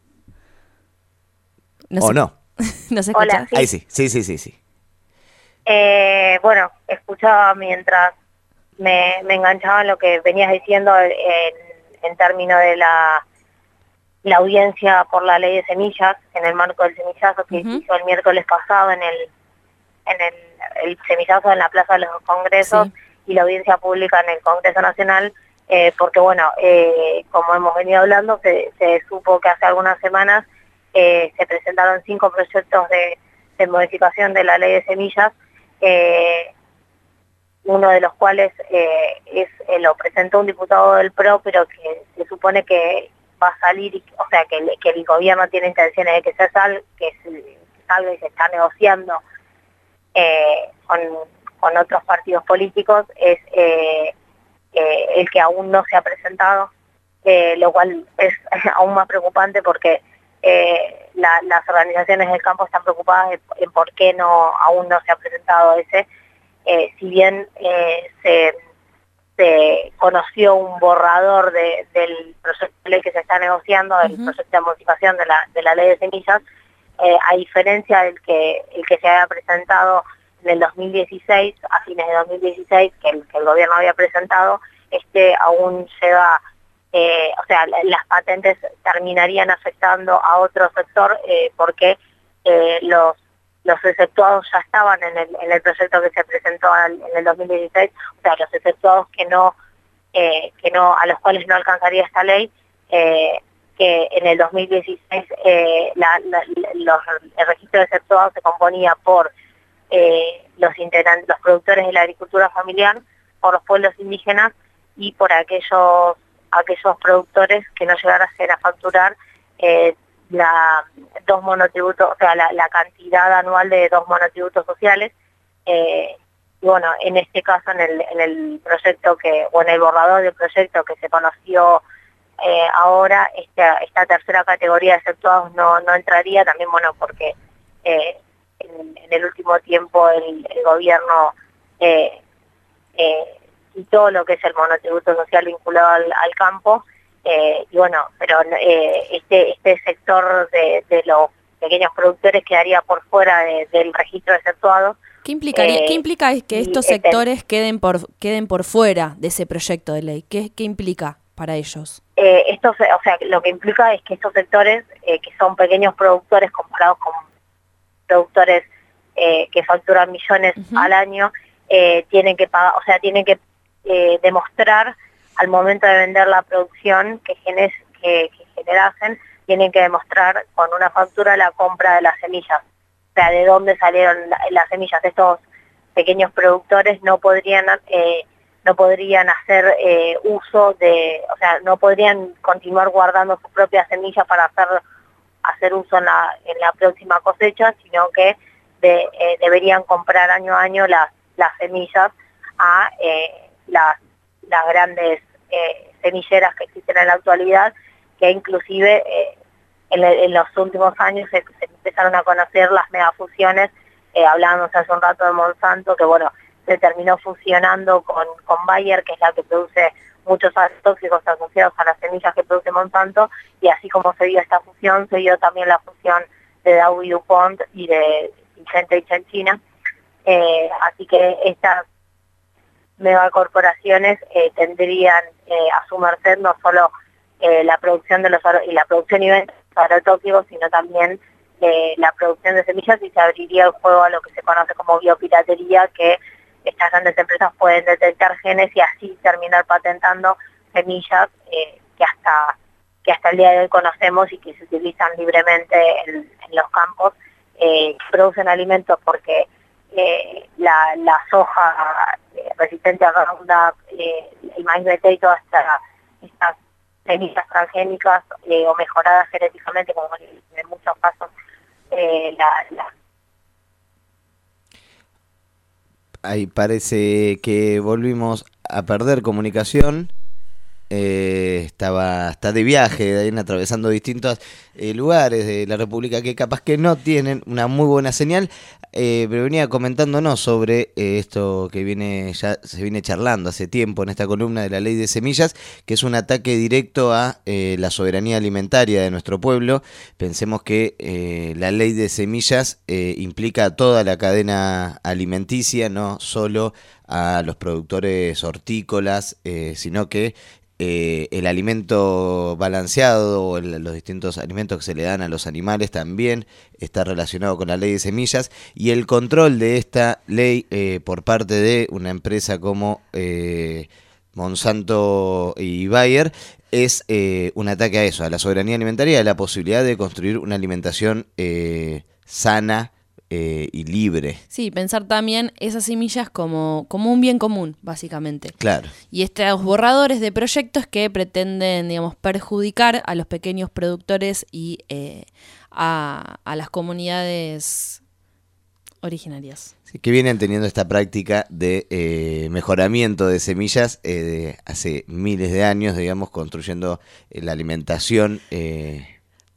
No ¿O sé. no? ¿No se escucha? Hola, sí. Ahí sí, sí, sí, sí. sí. Eh, bueno, escuchaba mientras me, me enganchaba en lo que venías diciendo en, en términos de la... la audiencia por la ley de semillas, en el marco del semillazo que uh-huh. hizo el miércoles pasado en el en el, el semillazo en la Plaza de los Congresos, sí. Y la audiencia pública en el Congreso Nacional, eh, porque bueno, eh, como hemos venido hablando, se, se supo que hace algunas semanas eh, se presentaron cinco proyectos de, de modificación de la ley de semillas, eh, uno de los cuales eh, es eh, lo presentó un diputado del P R O, pero que se supone que va a salir, o sea, que el, que el gobierno tiene intenciones de que se salga, que se salga y se está negociando eh, con, con otros partidos políticos, es eh, eh, el que aún no se ha presentado, eh, lo cual es aún más preocupante porque eh, la, las organizaciones del campo están preocupadas en, en por qué no aún no se ha presentado ese, eh, si bien eh, se, se conoció un borrador de, del proyecto de ley que se está negociando, del uh-huh. proyecto de modificación de la, de la ley de semillas, eh, a diferencia del que el que se había presentado en el dos mil dieciséis, a fines de dos mil dieciséis, que el, que el gobierno había presentado, este aún lleva... Eh, o sea, las patentes terminarían afectando a otro sector eh, porque eh, los los exceptuados ya estaban en el, en el proyecto que se presentó en, en el dos mil dieciséis, o sea, los exceptuados que no eh, que no a los cuales no alcanzaría esta ley, eh, que en el dos mil dieciséis eh, la, la, los, el registro de exceptuados se componía por eh, los integrantes, los productores de la agricultura familiar, por los pueblos indígenas y por aquellos aquellos productores que no llegaran a ser a facturar eh, la dos monotributos, o sea, la, la cantidad anual de dos monotributos sociales. Eh, y bueno, en este caso, en el, en el proyecto que, o en el borrador del proyecto que se conoció eh, ahora, esta, esta tercera categoría de exceptuados no, no entraría, también, bueno, porque eh, en, en el último tiempo el, el gobierno eh, eh, y todo lo que es el monotributo social vinculado al, al campo, eh, y bueno, pero eh, este este sector de, de los pequeños productores quedaría por fuera de, del registro de exceptuados. ¿Qué implicaría, eh, ¿qué implica es que estos sectores este, queden por queden por fuera de ese proyecto de ley? ¿Qué, qué implica para ellos? Eh, estos, o sea, lo que implica es que estos sectores, eh, que son pequeños productores comparados con productores eh, que facturan millones uh-huh. al año, eh, tienen que pagar, o sea, tienen que Eh, demostrar al momento de vender la producción que, genes, que, que generasen, tienen que demostrar con una factura la compra de las semillas, o sea, de dónde salieron la, las semillas. Estos pequeños productores no podrían eh, no podrían hacer eh, uso de, o sea, no podrían continuar guardando sus propias semillas para hacer hacer uso en la, en la próxima cosecha, sino que de, eh, deberían comprar año a año las, las semillas a eh, las, las grandes eh, semilleras que existen en la actualidad, que inclusive eh, en, en los últimos años se, se empezaron a conocer las megafusiones, eh, hablábamos hace un rato de Monsanto, que bueno, se terminó fusionando con, con Bayer, que es la que produce muchos agrotóxicos asociados a las semillas que produce Monsanto, y así como se dio esta fusión, se dio también la fusión de Dow y DuPont y de Syngenta en China, eh, así que estas megacorporaciones eh, tendrían eh, a su merced no solo eh, la producción de los y la producción y venta de los agrotóxicos, sino también eh, la producción de semillas, y se abriría el juego a lo que se conoce como biopiratería, que estas grandes empresas pueden detectar genes y así terminar patentando semillas eh, que hasta que hasta el día de hoy conocemos y que se utilizan libremente en, en los campos, eh, que producen alimentos porque eh, la, la soja eh, resistente a Roundup, eh, el maíz B T y todas esta, estas semillas transgénicas eh, o mejoradas genéticamente, como en muchos casos eh, la, la Ahí parece que volvimos a perder comunicación. Eh, estaba está de viaje, de ahí, atravesando distintos eh, lugares de la República que capaz que no tienen una muy buena señal, eh, pero venía comentándonos sobre eh, esto que viene ya se viene charlando hace tiempo en esta columna de la ley de semillas, que es un ataque directo a eh, la soberanía alimentaria de nuestro pueblo. Pensemos que eh, la ley de semillas eh, implica a toda la cadena alimenticia, no solo a los productores hortícolas, eh, sino que Eh, el alimento balanceado o el, los distintos alimentos que se le dan a los animales también está relacionado con la ley de semillas, y el control de esta ley eh, por parte de una empresa como eh, Monsanto y Bayer es eh, un ataque a eso, a la soberanía alimentaria, a la posibilidad de construir una alimentación eh, sana Eh, y libre. Sí, pensar también esas semillas como, como un bien común, básicamente. Claro. Y estos borradores de proyectos que pretenden, digamos, perjudicar a los pequeños productores y eh, a, a las comunidades originarias. Sí, que vienen teniendo esta práctica de eh, mejoramiento de semillas eh, de hace miles de años, digamos, construyendo eh, la alimentación eh,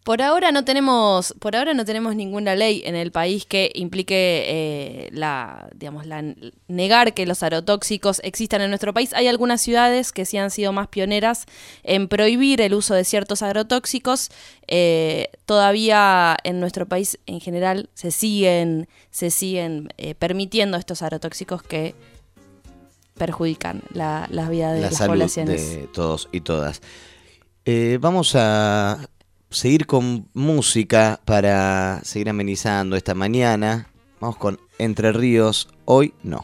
Por ahora no tenemos, por ahora no tenemos ninguna ley en el país que implique eh, la, digamos, la negar que los agrotóxicos existan en nuestro país. Hay algunas ciudades que sí han sido más pioneras en prohibir el uso de ciertos agrotóxicos. Eh, todavía en nuestro país en general se siguen, se siguen eh, permitiendo estos agrotóxicos que perjudican la, la vida de la las salud poblaciones. De todos y todas. Eh, vamos a seguir con música para seguir amenizando esta mañana. Vamos con Entre Ríos, Hoy No.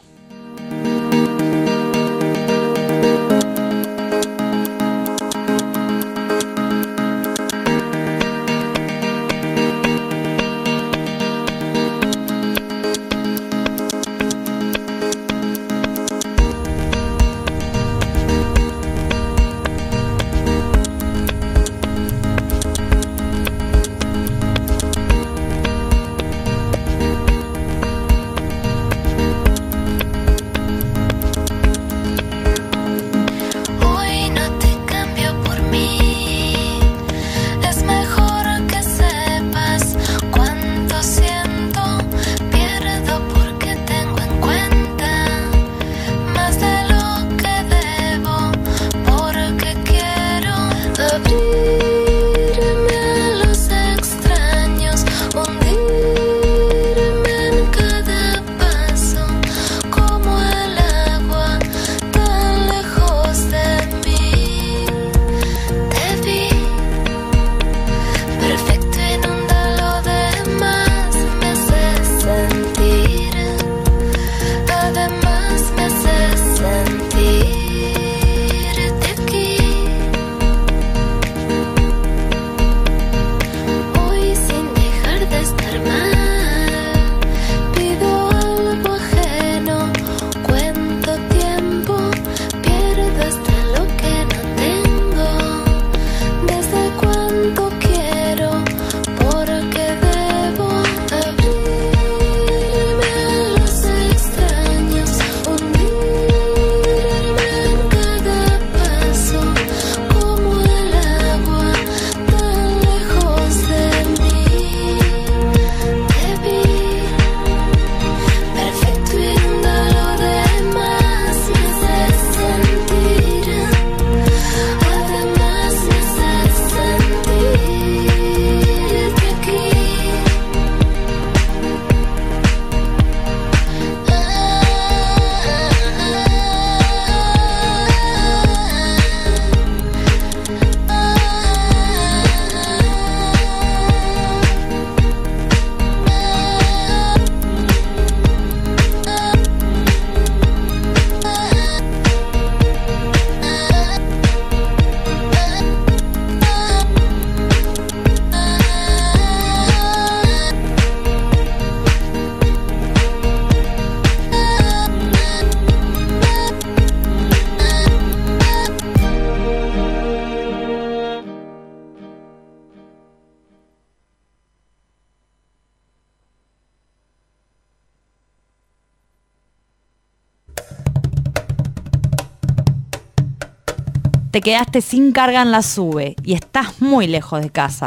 Te quedaste sin carga en la SUBE y estás muy lejos de casa.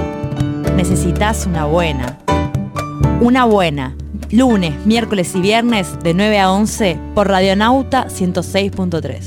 Necesitas una buena. Una buena. Lunes, miércoles y viernes de nueve a once por Radionauta ciento seis punto tres.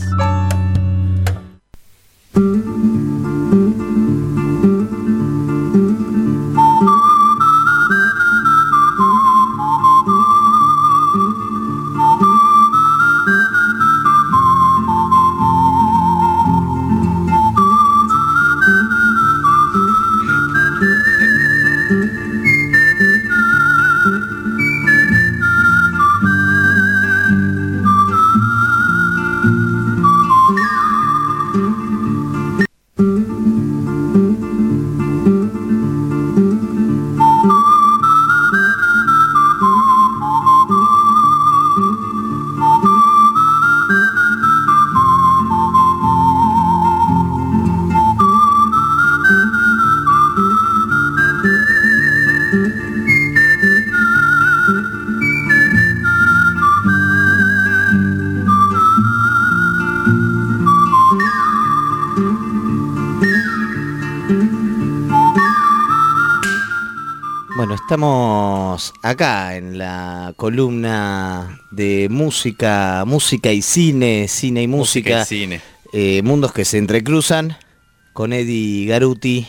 Estamos acá en la columna de música, música y cine, cine y música, música y cine. Eh, mundos que se entrecruzan, con Eddie Garuti,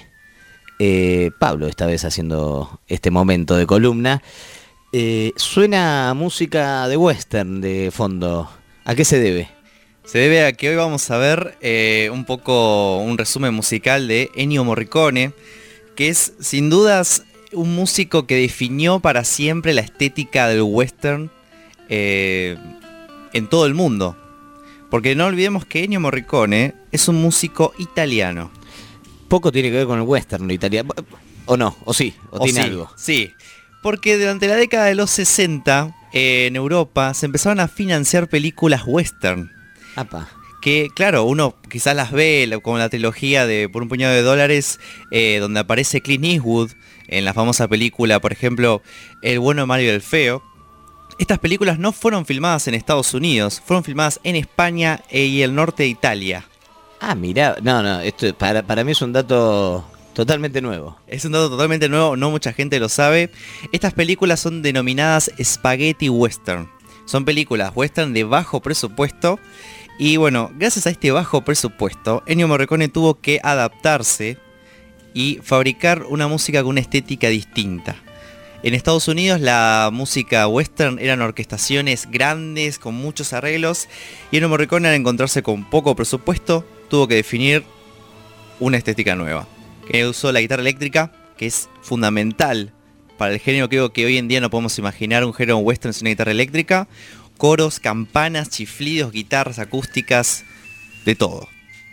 eh, Pablo esta vez haciendo este momento de columna. Eh, suena música de western de fondo. ¿A qué se debe? Se debe a que hoy vamos a ver eh, un poco un resumen musical de Ennio Morricone, que es sin dudas un músico que definió para siempre la estética del western eh, en todo el mundo. Porque no olvidemos que Ennio Morricone es un músico italiano. Poco tiene que ver con el western italiano, ¿o no? ¿O sí? ¿O, o tiene sí, algo? Sí, porque durante la década de los sesenta eh, en Europa se empezaron a financiar películas western. Apa. Que claro, uno quizás las ve como la trilogía de Por un puñado de dólares, eh, donde aparece Clint Eastwood en la famosa película, por ejemplo, El bueno, el malo y el feo. Estas películas no fueron filmadas en Estados Unidos, fueron filmadas en España y el norte de Italia. Ah, mirá, no, no, esto para, para mí es un dato totalmente nuevo. Es un dato totalmente nuevo, no mucha gente lo sabe. Estas películas son denominadas Spaghetti Western. Son películas western de bajo presupuesto. Y bueno, gracias a este bajo presupuesto, Ennio Morricone tuvo que adaptarse y fabricar una música con una estética distinta. En Estados Unidos la música western eran orquestaciones grandes con muchos arreglos, y Ennio Morricone, al encontrarse con poco presupuesto, tuvo que definir una estética nueva. Que usó la guitarra eléctrica, que es fundamental para el género. Creo que hoy en día no podemos imaginar un género western sin una guitarra eléctrica. Coros, campanas, chiflidos, guitarras acústicas, de todo.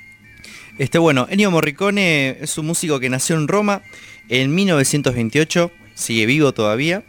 Este, bueno, Ennio Morricone es un músico que nació en Roma en mil novecientos veintiocho, sigue vivo todavía.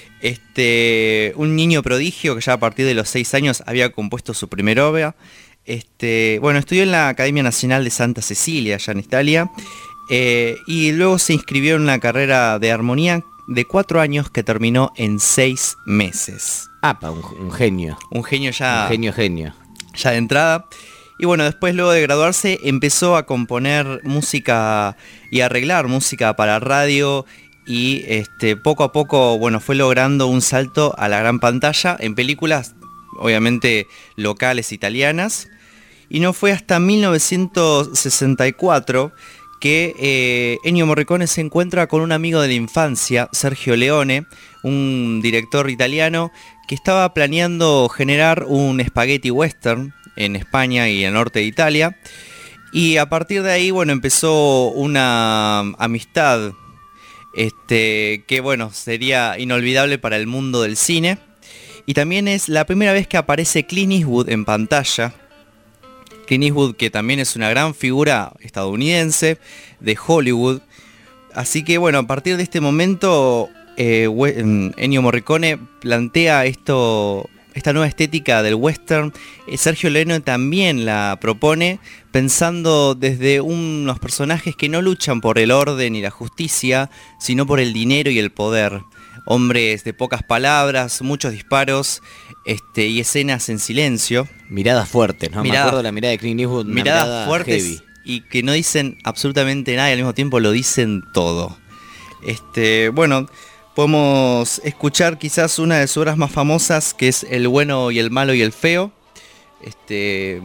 Este, un niño prodigio que ya a partir de los seis años había compuesto su primera obra. Este, bueno, estudió en la Academia Nacional de Santa Cecilia, allá en Italia, eh, y luego se inscribió en una carrera de armonía de cuatro años que terminó en seis meses. Ah, un, un genio. Un genio ya. Un genio, genio. Ya de entrada. Y bueno, después luego de graduarse empezó a componer música y a arreglar música para radio. Y este, poco a poco, bueno, fue logrando un salto a la gran pantalla en películas, obviamente locales italianas. Y no fue hasta mil novecientos sesenta y cuatro que eh, Ennio Morricone se encuentra con un amigo de la infancia, Sergio Leone, un director italiano que estaba planeando generar un spaghetti western en España y en el norte de Italia. Y a partir de ahí, bueno, empezó una amistad este, que, bueno, sería inolvidable para el mundo del cine. Y también es la primera vez que aparece Clint Eastwood en pantalla. Clint Eastwood, que también es una gran figura estadounidense de Hollywood. Así que bueno, a partir de este momento eh, Ennio Morricone plantea esto, esta nueva estética del western. eh, Sergio Leone también la propone, pensando desde unos personajes que no luchan por el orden y la justicia, sino por el dinero y el poder. Hombres de pocas palabras, muchos disparos, este, y escenas en silencio. Miradas fuertes, ¿no? Mirada, Me acuerdo de la mirada de Clint Eastwood. Miradas mirada fuertes heavy. Y que no dicen absolutamente nada y al mismo tiempo lo dicen todo. Este, bueno, podemos escuchar quizás una de sus obras más famosas, que es El bueno y el malo y el feo. Este...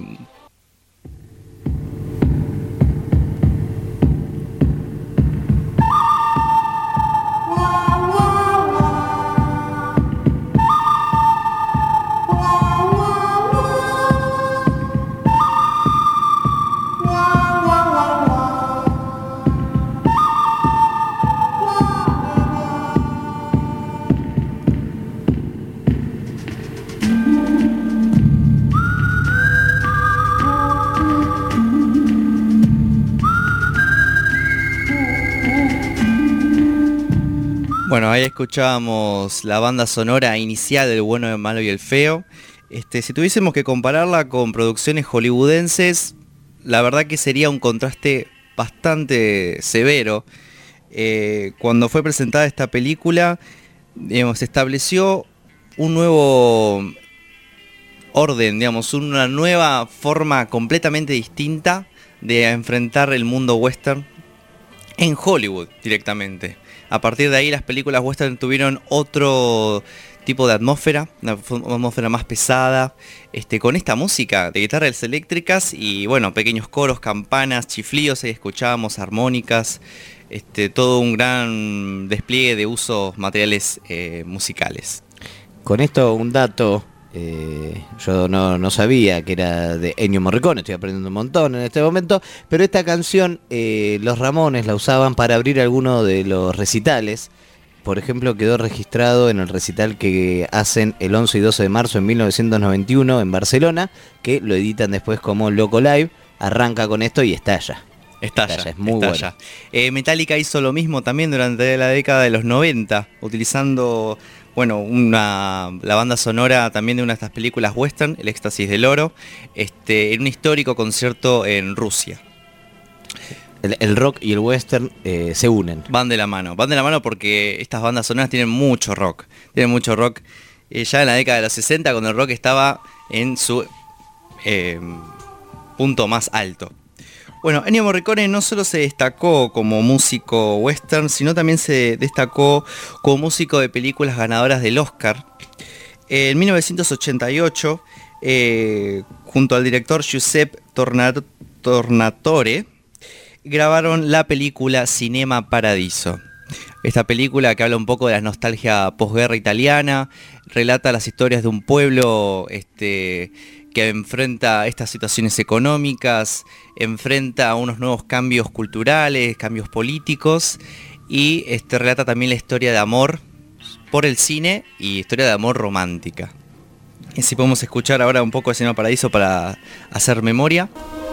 Bueno, ahí escuchábamos la banda sonora inicial del bueno, el malo y el feo. Este, si tuviésemos que compararla con producciones hollywoodenses, la verdad que sería un contraste bastante severo. Eh, cuando fue presentada esta película, digamos, se estableció un nuevo orden, digamos, una nueva forma completamente distinta de enfrentar el mundo western en Hollywood directamente. A partir de ahí las películas western tuvieron otro tipo de atmósfera, una atmósfera más pesada, este, con esta música de guitarras eléctricas y bueno, pequeños coros, campanas, chiflíos, ahí escuchábamos armónicas, este, todo un gran despliegue de usos materiales eh, musicales. Con esto un dato, eh, yo no, no sabía que era de Ennio Morricone, estoy aprendiendo un montón en este momento, pero esta canción eh, los Ramones la usaban para abrir alguno de los recitales. Por ejemplo, quedó registrado en el recital que hacen el once y doce de marzo en mil novecientos noventa y uno en Barcelona, que lo editan después como Loco Live, arranca con esto y estalla. Estalla, estalla es muy estalla. bueno. Eh, Metallica hizo lo mismo también durante la década de los noventa, utilizando, bueno, una, la banda sonora también de una de estas películas western, El éxtasis del oro, este, en un histórico concierto en Rusia. El, el rock y el western eh, se unen. Van de la mano, van de la mano porque estas bandas sonoras tienen mucho rock. Tienen mucho rock. Eh, ya en la década de los sesenta, cuando el rock estaba en su eh, punto más alto. Bueno, Ennio Morricone no solo se destacó como músico western, sino también se destacó como músico de películas ganadoras del Oscar. En mil novecientos ochenta y ocho, eh, junto al director Giuseppe Tornatore, grabaron la película Cinema Paradiso. Esta película, que habla un poco de la nostalgia posguerra italiana, relata las historias de un pueblo este, que enfrenta estas situaciones económicas, enfrenta unos nuevos cambios culturales, cambios políticos, y este, relata también la historia de amor por el cine y historia de amor romántica. Y si podemos escuchar ahora un poco de Cinema Paradiso para hacer memoria.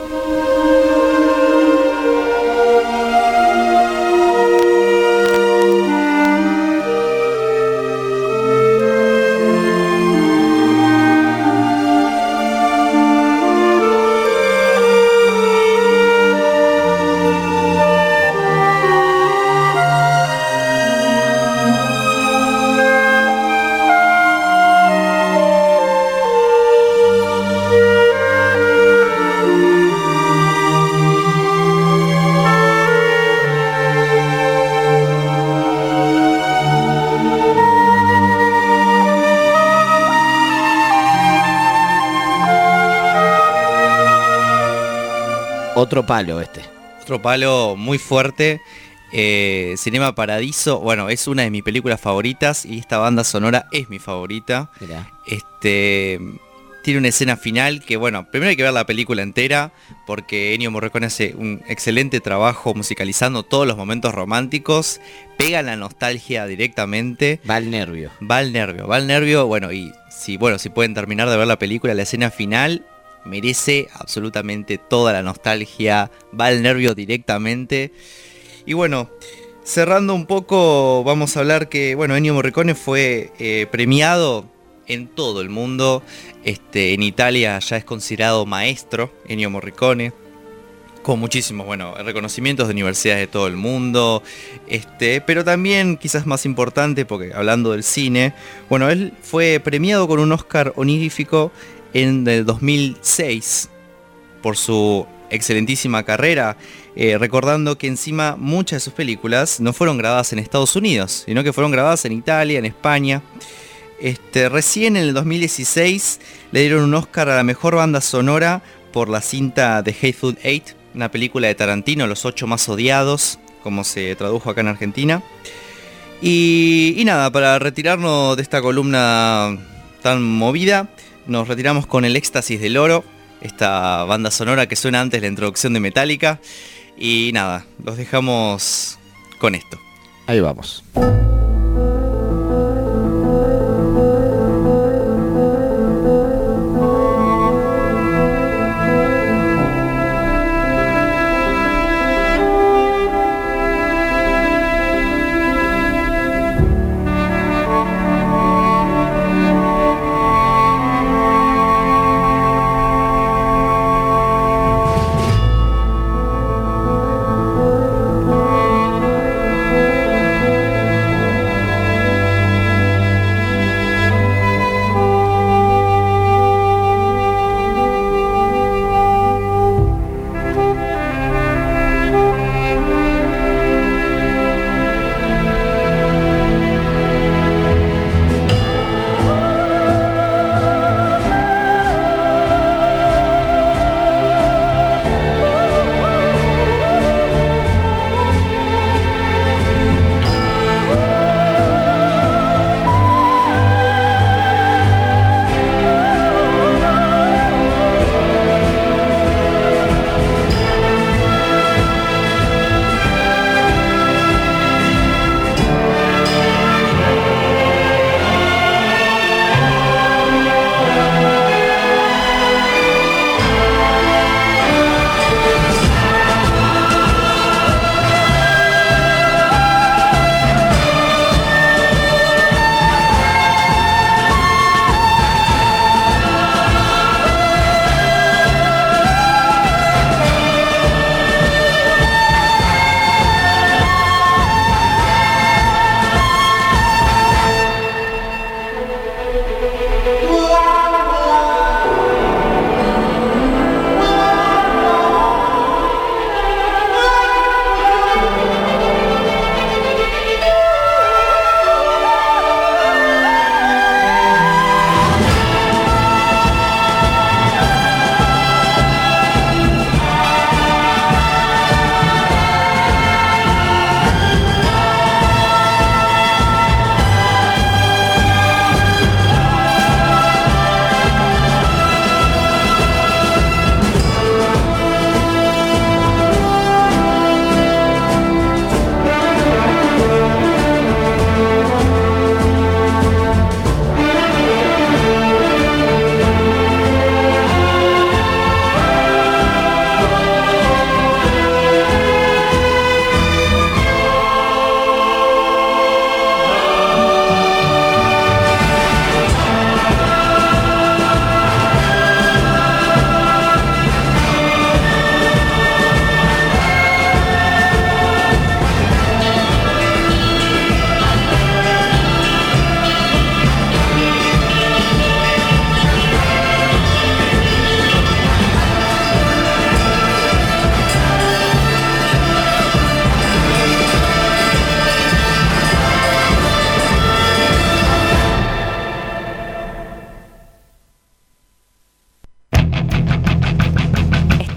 Otro palo este. Otro palo muy fuerte. Eh, Cinema Paradiso, bueno, es una de mis películas favoritas y esta banda sonora es mi favorita. Mirá. Este tiene una escena final que, bueno, primero hay que ver la película entera porque Ennio Morricone hace un excelente trabajo musicalizando todos los momentos románticos, pega la nostalgia directamente. Va al nervio. Va al nervio, va al nervio, bueno, y si, bueno, si pueden terminar de ver la película, la escena final merece absolutamente toda la nostalgia, va al nervio directamente. Y bueno, cerrando un poco, vamos a hablar que, bueno, Ennio Morricone fue eh, premiado en todo el mundo. Este, en Italia ya es considerado maestro Ennio Morricone, con muchísimos, bueno, reconocimientos de universidades de todo el mundo. Este, pero también, quizás más importante, porque hablando del cine, bueno, él fue premiado con un Oscar honorífico en el dos mil seis por su excelentísima carrera, eh, recordando que encima muchas de sus películas no fueron grabadas en Estados Unidos, sino que fueron grabadas en Italia, en España. Este, recién en el dos mil dieciséis le dieron un Oscar a la mejor banda sonora por la cinta The Hateful Eight, una película de Tarantino, Los Ocho Más Odiados, como se tradujo acá en Argentina. Y, y nada, para retirarnos de esta columna tan movida, nos retiramos con El éxtasis del oro, esta banda sonora que suena antes de la introducción de Metallica. Y nada, los dejamos con esto. Ahí vamos.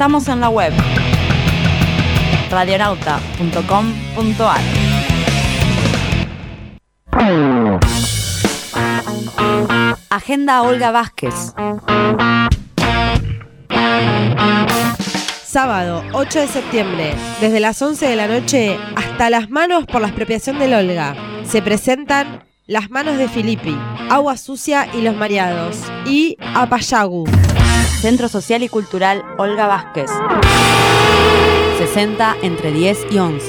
Estamos en la web radionauta punto com punto a r. Agenda Olga Vázquez. Sábado, ocho de septiembre, desde las once de la noche hasta las manos por la expropiación del Olga. Se presentan Las manos de Filippi, Agua Sucia y los Mareados y Apayagu. Centro Social y Cultural Olga Vázquez. sesenta entre diez y once.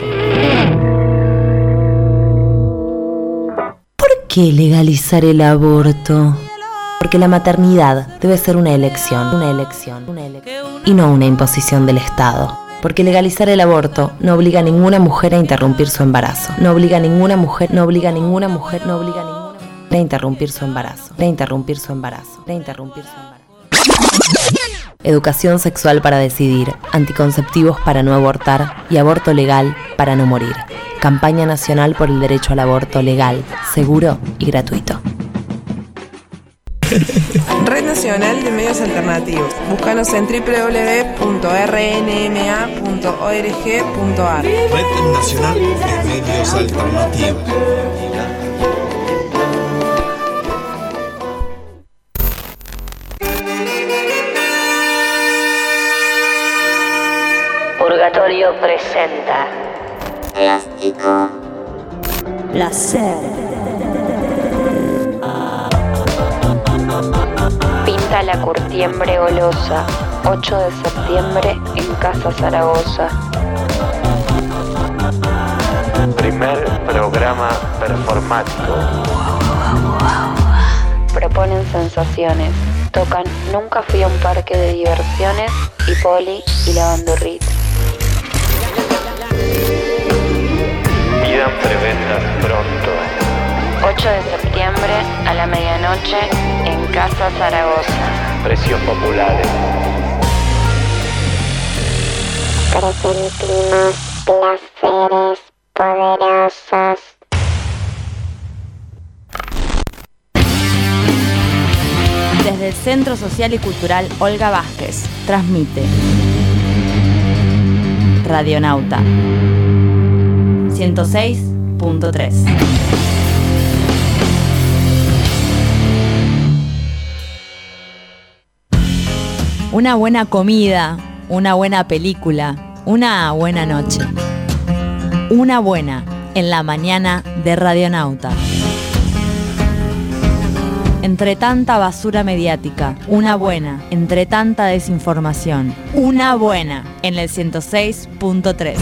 ¿Por qué legalizar el aborto? Porque la maternidad debe ser una elección, una elección, una elección, y no una imposición del Estado. Porque legalizar el aborto no obliga a ninguna mujer a interrumpir su embarazo. No obliga a ninguna mujer, no obliga a ninguna mujer, no obliga a ninguna mujer a interrumpir su embarazo, a interrumpir su embarazo, a interrumpir su embarazo. Educación sexual para decidir, anticonceptivos para no abortar y aborto legal para no morir. Campaña nacional por el derecho al aborto legal, seguro y gratuito. Red Nacional de Medios Alternativos. Búscanos en doble u doble u doble u punto r n m a punto org punto a r. Red Nacional de Medios Alternativos. Purgatorio presenta Plástico. Placer. Pinta la curtiembre golosa. ocho de septiembre en Casa Zaragoza. Primer programa performático. Proponen sensaciones. Tocan Nunca fui a un parque de diversiones y Poli y la Bandurrita. Pidan preventas pronto. ocho de septiembre a la medianoche en Casa Zaragoza. Precios populares. Presentimos placeres poderosos. Desde el Centro Social y Cultural Olga Vázquez, transmite Radionauta ciento seis punto tres. Una buena comida, una buena película, una buena noche. Una buena en la mañana de Radionauta. Entre tanta basura mediática, una buena entre tanta desinformación. Una buena en el ciento seis punto tres.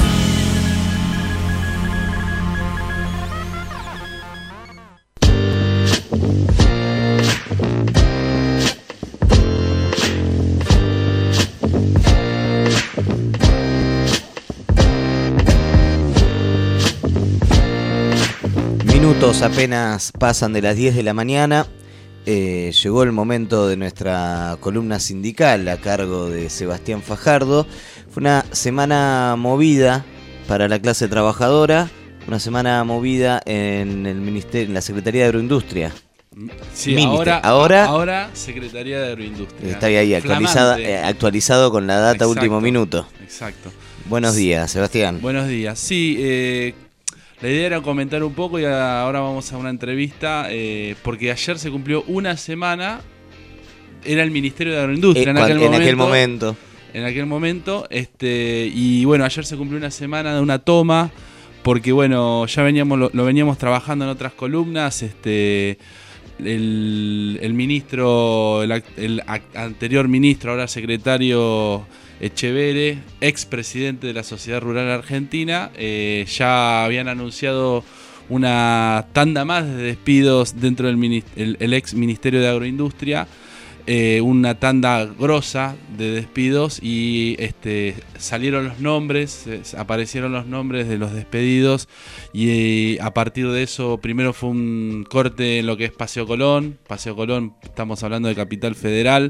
Minutos apenas pasan de las diez de la mañana. Eh, llegó el momento de nuestra columna sindical a cargo de Sebastián Fajardo. Fue una semana movida para la clase trabajadora, una semana movida en el ministerio, en la Secretaría de Agroindustria. Sí, Minister. ahora, ahora, ahora Secretaría de Agroindustria. Está ahí actualizada, eh, actualizado con la data. Exacto, último minuto. Exacto. Buenos días, Sebastián. Buenos días. Sí, eh, la idea era comentar un poco y ahora vamos a una entrevista, eh, porque ayer se cumplió una semana, era el Ministerio de Agroindustria eh, en, aquel, en momento, aquel momento. En aquel momento, este, y bueno, ayer se cumplió una semana de una toma, porque bueno, ya veníamos, lo, lo veníamos trabajando en otras columnas, este, el, el ministro, el, el anterior ministro, ahora secretario Echevere, expresidente de la Sociedad Rural Argentina, eh, ya habían anunciado una tanda más de despidos dentro del el, el ex Ministerio de Agroindustria, eh, una tanda grosa de despidos y este, salieron los nombres, eh, aparecieron los nombres de los despedidos y eh, a partir de eso primero fue un corte en lo que es Paseo Colón, Paseo Colón, estamos hablando de Capital Federal,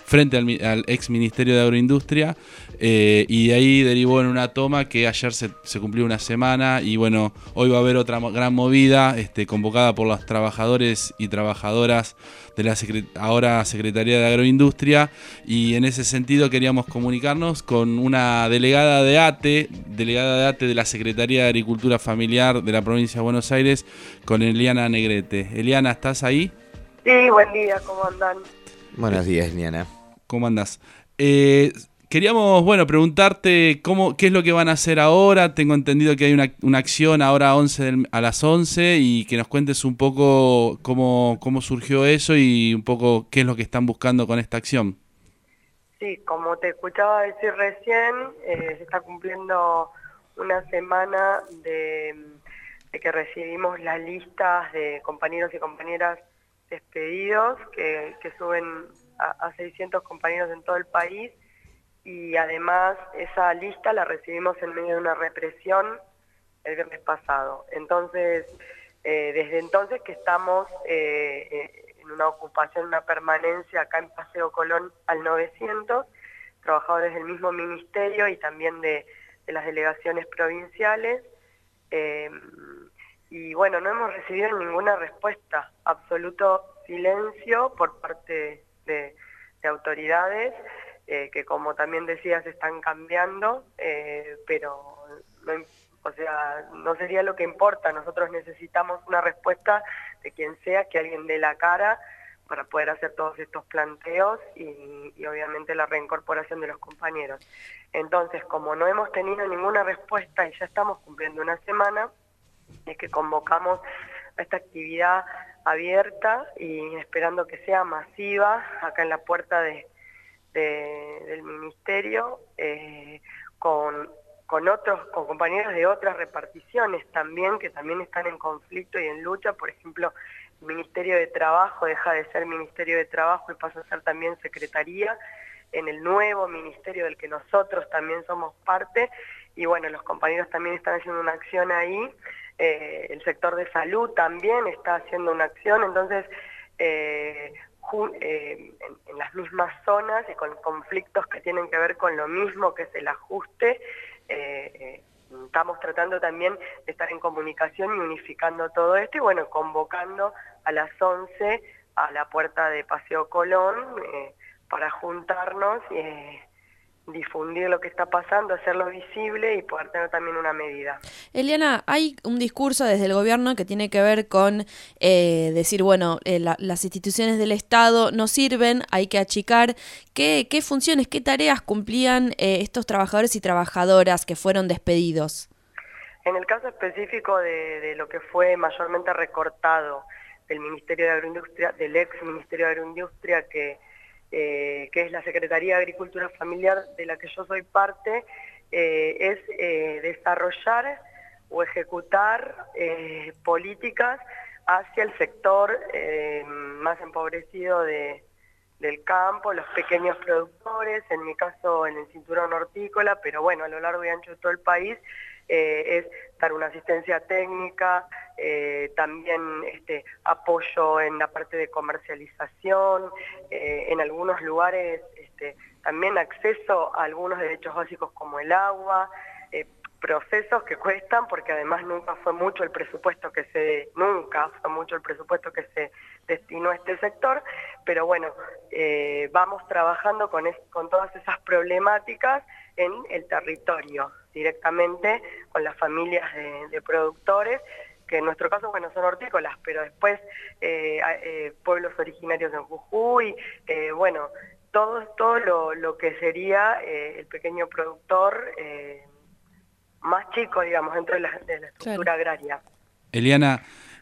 frente al, al ex Ministerio de Agroindustria, eh, y de ahí derivó en una toma que ayer se, se cumplió una semana, y bueno, hoy va a haber otra gran movida este, convocada por los trabajadores y trabajadoras de la secret- ahora Secretaría de Agroindustria, y en ese sentido queríamos comunicarnos con una delegada de ATE, delegada de ATE de la Secretaría de Agricultura Familiar de la provincia de Buenos Aires, con Eliana Negrete. Eliana, ¿estás ahí? Sí, buen día, ¿cómo andan? Buenos días, Eliana. ¿Cómo andás? Eh, queríamos, bueno, preguntarte cómo, qué es lo que van a hacer ahora. Tengo entendido que hay una, una acción ahora a, once del, a las once, y que nos cuentes un poco cómo, cómo surgió eso y un poco qué es lo que están buscando con esta acción. Sí, como te escuchaba decir recién, eh, se está cumpliendo una semana de, de que recibimos las listas de compañeros y compañeras despedidos, que, que suben a, a seiscientos compañeros en todo el país, y además esa lista la recibimos en medio de una represión el viernes pasado. Entonces, eh, desde entonces que estamos eh, eh, en una ocupación, una permanencia acá en Paseo Colón al novecientos, trabajadores del mismo ministerio y también de, de las delegaciones provinciales, eh, y bueno, no hemos recibido ninguna respuesta, absoluto silencio por parte de, de autoridades, eh, que como también decías están cambiando, eh, pero no, o sea, no sería lo que importa. Nosotros necesitamos una respuesta de quien sea, que alguien dé la cara para poder hacer todos estos planteos y, y obviamente la reincorporación de los compañeros. Entonces, como no hemos tenido ninguna respuesta y ya estamos cumpliendo una semana, es que convocamos a esta actividad abierta y esperando que sea masiva acá en la puerta de, de, del ministerio, eh, con, con otros, con compañeros de otras reparticiones también, que también están en conflicto y en lucha. Por ejemplo, el Ministerio de Trabajo deja de ser Ministerio de Trabajo y pasa a ser también Secretaría en el nuevo ministerio del que nosotros también somos parte, y bueno, los compañeros también están haciendo una acción ahí. Eh, el sector de salud también está haciendo una acción. Entonces, eh, eh, en, en las mismas zonas y con conflictos que tienen que ver con lo mismo, que es el ajuste, eh, eh, estamos tratando también de estar en comunicación y unificando todo esto, y bueno, convocando a las once a la puerta de Paseo Colón eh, para juntarnos y eh, difundir lo que está pasando, hacerlo visible y poder tener también una medida. Eliana, hay un discurso desde el gobierno que tiene que ver con eh, decir, bueno, eh, la, las instituciones del Estado no sirven, hay que achicar. ¿Qué, qué funciones, qué tareas cumplían eh, estos trabajadores y trabajadoras que fueron despedidos? En el caso específico de, de lo que fue mayormente recortado del Ministerio de Agroindustria, del ex Ministerio de Agroindustria, que Eh, que es la Secretaría de Agricultura Familiar de la que yo soy parte, eh, es eh, desarrollar o ejecutar eh, políticas hacia el sector eh, más empobrecido de, del campo, los pequeños productores, en mi caso en el cinturón hortícola, pero bueno, a lo largo y ancho de todo el país, eh, es dar una asistencia técnica, eh, también este, apoyo en la parte de comercialización, eh, en algunos lugares este, también acceso a algunos derechos básicos como el agua, eh, procesos que cuestan porque además nunca fue mucho el presupuesto que se, nunca fue mucho el presupuesto que se destinó a este sector, pero bueno, eh, vamos trabajando con, es, con todas esas problemáticas en el territorio, directamente con las familias de, de productores, que en nuestro caso, bueno, son hortícolas, pero después eh, eh, pueblos originarios en Jujuy, eh, bueno, todo, todo lo, lo que sería eh, el pequeño productor eh, más chico, digamos, dentro de la, de la estructura claro. agraria. Eliana,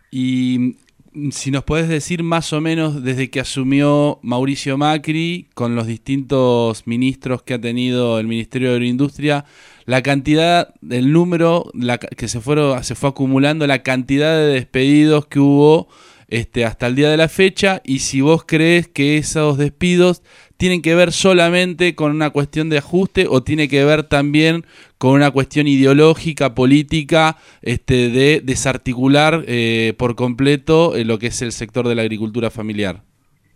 y si nos podés decir más o menos desde que asumió Mauricio Macri, con los distintos ministros que ha tenido el Ministerio de Agroindustria, la cantidad, el número la, que se, fueron, se fue acumulando, la cantidad de despedidos que hubo este, hasta el día de la fecha, y si vos crees que esos despidos tienen que ver solamente con una cuestión de ajuste o tiene que ver también con una cuestión ideológica, política, este, de desarticular eh, por completo eh, lo que es el sector de la agricultura familiar.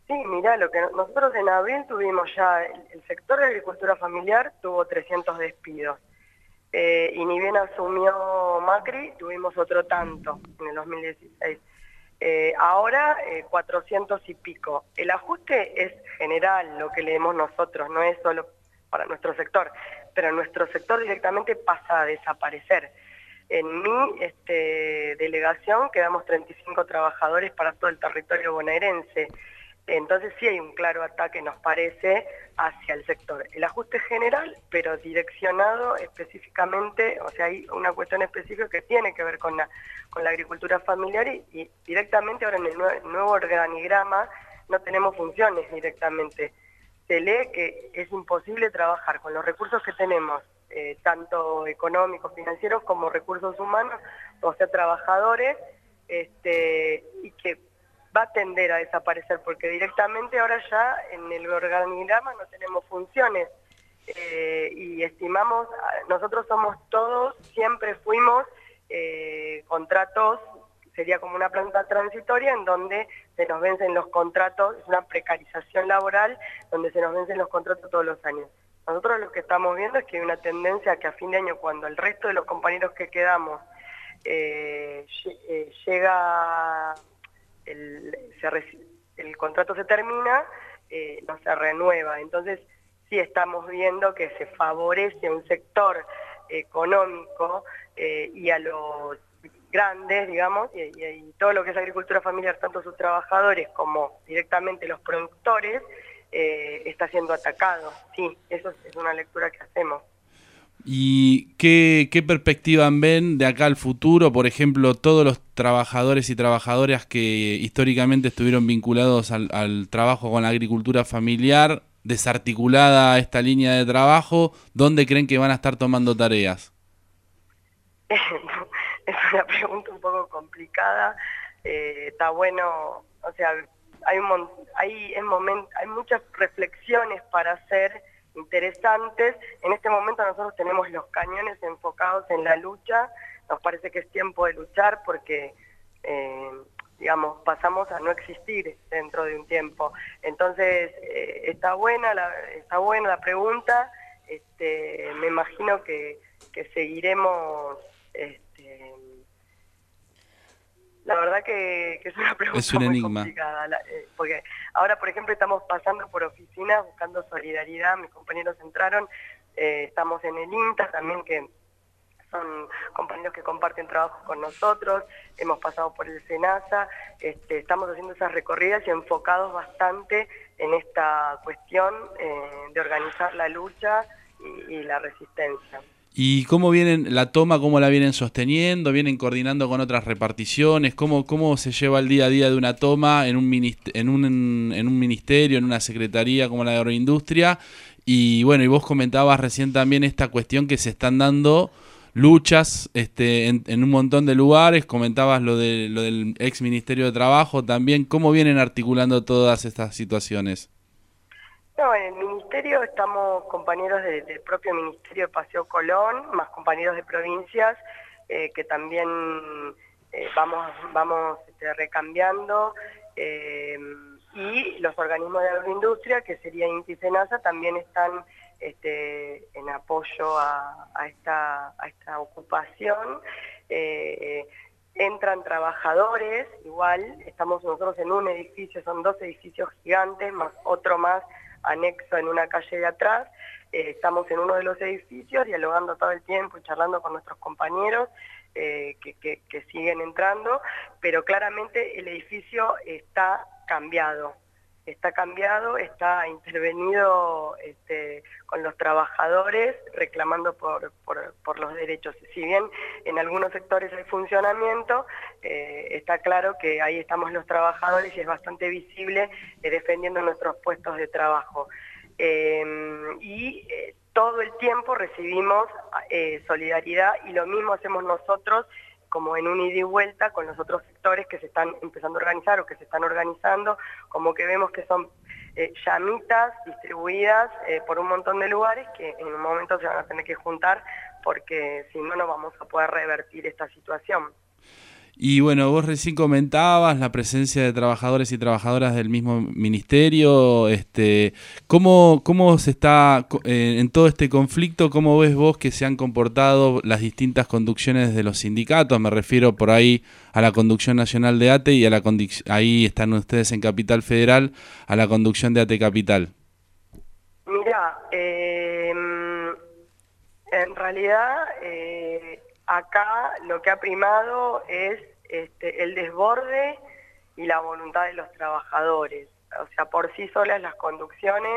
Sí, mirá, lo que nosotros en abril tuvimos ya, el, el sector de agricultura familiar tuvo trescientos despidos. Eh, y ni bien asumió Macri, tuvimos otro tanto en el dos mil dieciséis. Eh, ahora eh, cuatrocientos y pico. El ajuste es general, lo que leemos nosotros, no es solo para nuestro sector, pero nuestro sector directamente pasa a desaparecer. En mi este, delegación quedamos treinta y cinco trabajadores para todo el territorio bonaerense. Entonces sí hay un claro ataque, nos parece, hacia el sector. El ajuste general, pero direccionado específicamente, o sea, hay una cuestión específica que tiene que ver con la, con la agricultura familiar y, y directamente ahora en el nuevo, nuevo organigrama no tenemos funciones directamente. Se lee que es imposible trabajar con los recursos que tenemos, eh, tanto económicos, financieros, como recursos humanos, o sea, trabajadores, este, y que va a tender a desaparecer, porque directamente ahora ya en el organigrama no tenemos funciones, eh, y estimamos, nosotros somos todos, siempre fuimos eh, contratos, sería como una planta transitoria en donde se nos vencen los contratos, es una precarización laboral donde se nos vencen los contratos todos los años. Nosotros lo que estamos viendo es que hay una tendencia que a fin de año, cuando el resto de los compañeros que quedamos eh, eh, llega... El, se, el contrato se termina, eh, no se renueva. Entonces sí estamos viendo que se favorece a un sector económico eh, y a los grandes, digamos, y, y, y todo lo que es agricultura familiar, tanto sus trabajadores como directamente los productores, eh, está siendo atacado. Sí, eso es, es una lectura que hacemos. ¿Y qué, qué perspectiva ven de acá al futuro? Por ejemplo, todos los trabajadores y trabajadoras que históricamente estuvieron vinculados al, al trabajo con la agricultura familiar, desarticulada esta línea de trabajo, ¿dónde creen que van a estar tomando tareas? Es una pregunta un poco complicada. Eh, está bueno, o sea, hay, un, hay, es moment, hay muchas reflexiones para hacer interesantes. En este momento nosotros tenemos los cañones enfocados en la lucha, nos parece que es tiempo de luchar porque, eh, digamos, pasamos a no existir dentro de un tiempo. Entonces, eh, está buena la, está buena la pregunta, este, me imagino que, que seguiremos... Este, la verdad que, que es una pregunta es un muy enigma. complicada, la, eh, porque ahora, por ejemplo, estamos pasando por oficinas buscando solidaridad, mis compañeros entraron, eh, estamos en el INTA también, que son compañeros que comparten trabajo con nosotros, hemos pasado por el SENASA, este, estamos haciendo esas recorridas y enfocados bastante en esta cuestión eh, de organizar la lucha y, y la resistencia. ¿Y cómo vienen la toma, cómo la vienen sosteniendo? ¿Vienen coordinando con otras reparticiones? ¿Cómo, cómo se lleva el día a día de una toma en un, minister, en un, en un ministerio, en una secretaría como la de Agroindustria? Y bueno, y vos comentabas recién también esta cuestión que se están dando luchas este, en, en un montón de lugares. Comentabas lo, de, lo del ex Ministerio de Trabajo también. ¿Cómo vienen articulando todas estas situaciones? No, en el ministerio estamos compañeros de, del propio Ministerio de Paseo Colón, más compañeros de provincias eh, que también eh, vamos, vamos este, recambiando, eh, y los organismos de agroindustria, que sería INTA y SENASA, también están este, en apoyo a, a, esta, a esta ocupación. Eh, entran trabajadores, igual, estamos nosotros en un edificio, son dos edificios gigantes, más otro más anexo en una calle de atrás. Eh, estamos en uno de los edificios dialogando todo el tiempo y charlando con nuestros compañeros eh, que, que, que siguen entrando, pero claramente el edificio está cambiado, está cambiado, está intervenido este, con los trabajadores reclamando por, por, por los derechos. Si bien en algunos sectores hay funcionamiento, eh, está claro que ahí estamos los trabajadores y es bastante visible eh, defendiendo nuestros puestos de trabajo. Eh, y eh, todo el tiempo recibimos eh, solidaridad y lo mismo hacemos nosotros como en un ida y vuelta con los otros sectores que se están empezando a organizar o que se están organizando, como que vemos que son eh, llamitas distribuidas eh, por un montón de lugares que en un momento se van a tener que juntar porque si no, no vamos a poder revertir esta situación. Y bueno, vos recién comentabas la presencia de trabajadores y trabajadoras del mismo ministerio. Este, ¿cómo, cómo se está eh, en todo este conflicto? ¿Cómo ves vos que se han comportado las distintas conducciones de los sindicatos? Me refiero por ahí a la conducción nacional de ATE y a la condic- ahí están ustedes en Capital Federal, a la conducción de ATE Capital. Mira, eh, en realidad eh, acá lo que ha primado es este, el desborde y la voluntad de los trabajadores. O sea, por sí solas las conducciones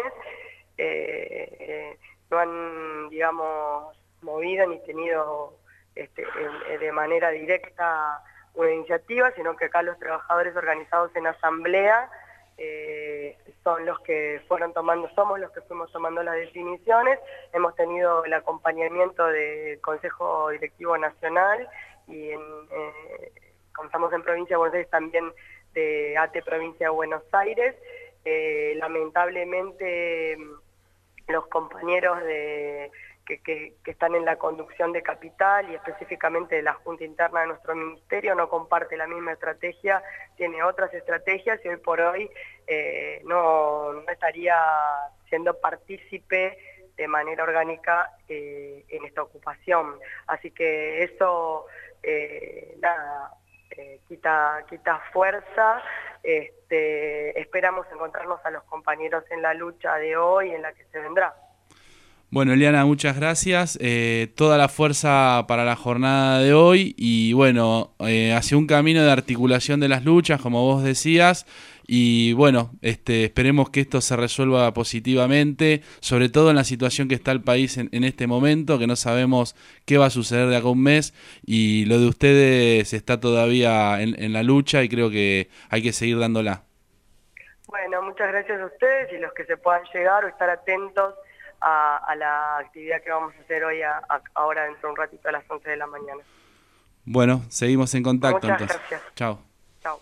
eh, eh, no han, digamos, movido ni tenido este, en, de manera directa una iniciativa, sino que acá los trabajadores organizados en asamblea eh, son los que fueron tomando, somos los que fuimos tomando las definiciones. Hemos tenido el acompañamiento del Consejo Directivo Nacional y en, eh, como estamos en Provincia de Buenos Aires, también de ATE Provincia de Buenos Aires. Eh, lamentablemente los compañeros de, que, que, que están en la conducción de Capital y específicamente de la Junta Interna de nuestro ministerio no comparte la misma estrategia, tiene otras estrategias y hoy por hoy eh, no, no estaría siendo partícipe de manera orgánica eh, en esta ocupación. Así que eso, eh, nada, eh, quita, quita fuerza. Este, esperamos encontrarnos a los compañeros en la lucha de hoy, en la que se vendrá. Bueno, Eliana, muchas gracias. Eh, toda la fuerza para la jornada de hoy y bueno, eh, hacia un camino de articulación de las luchas, como vos decías. Y bueno, este, esperemos que esto se resuelva positivamente, sobre todo en la situación que está el país en, en este momento, que no sabemos qué va a suceder de acá a un mes, y lo de ustedes está todavía en, en la lucha y creo que hay que seguir dándola. Bueno, muchas gracias a ustedes y los que se puedan llegar o estar atentos a, a la actividad que vamos a hacer hoy, a, a, ahora dentro de un ratito a las once de la mañana. Bueno, seguimos en contacto. Muchas entonces. gracias. Chao. Chao.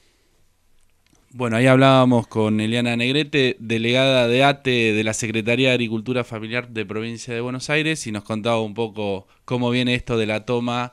Bueno, ahí hablábamos con Eliana Negrete, delegada de ATE de la Secretaría de Agricultura Familiar de Provincia de Buenos Aires, y nos contaba un poco cómo viene esto de la toma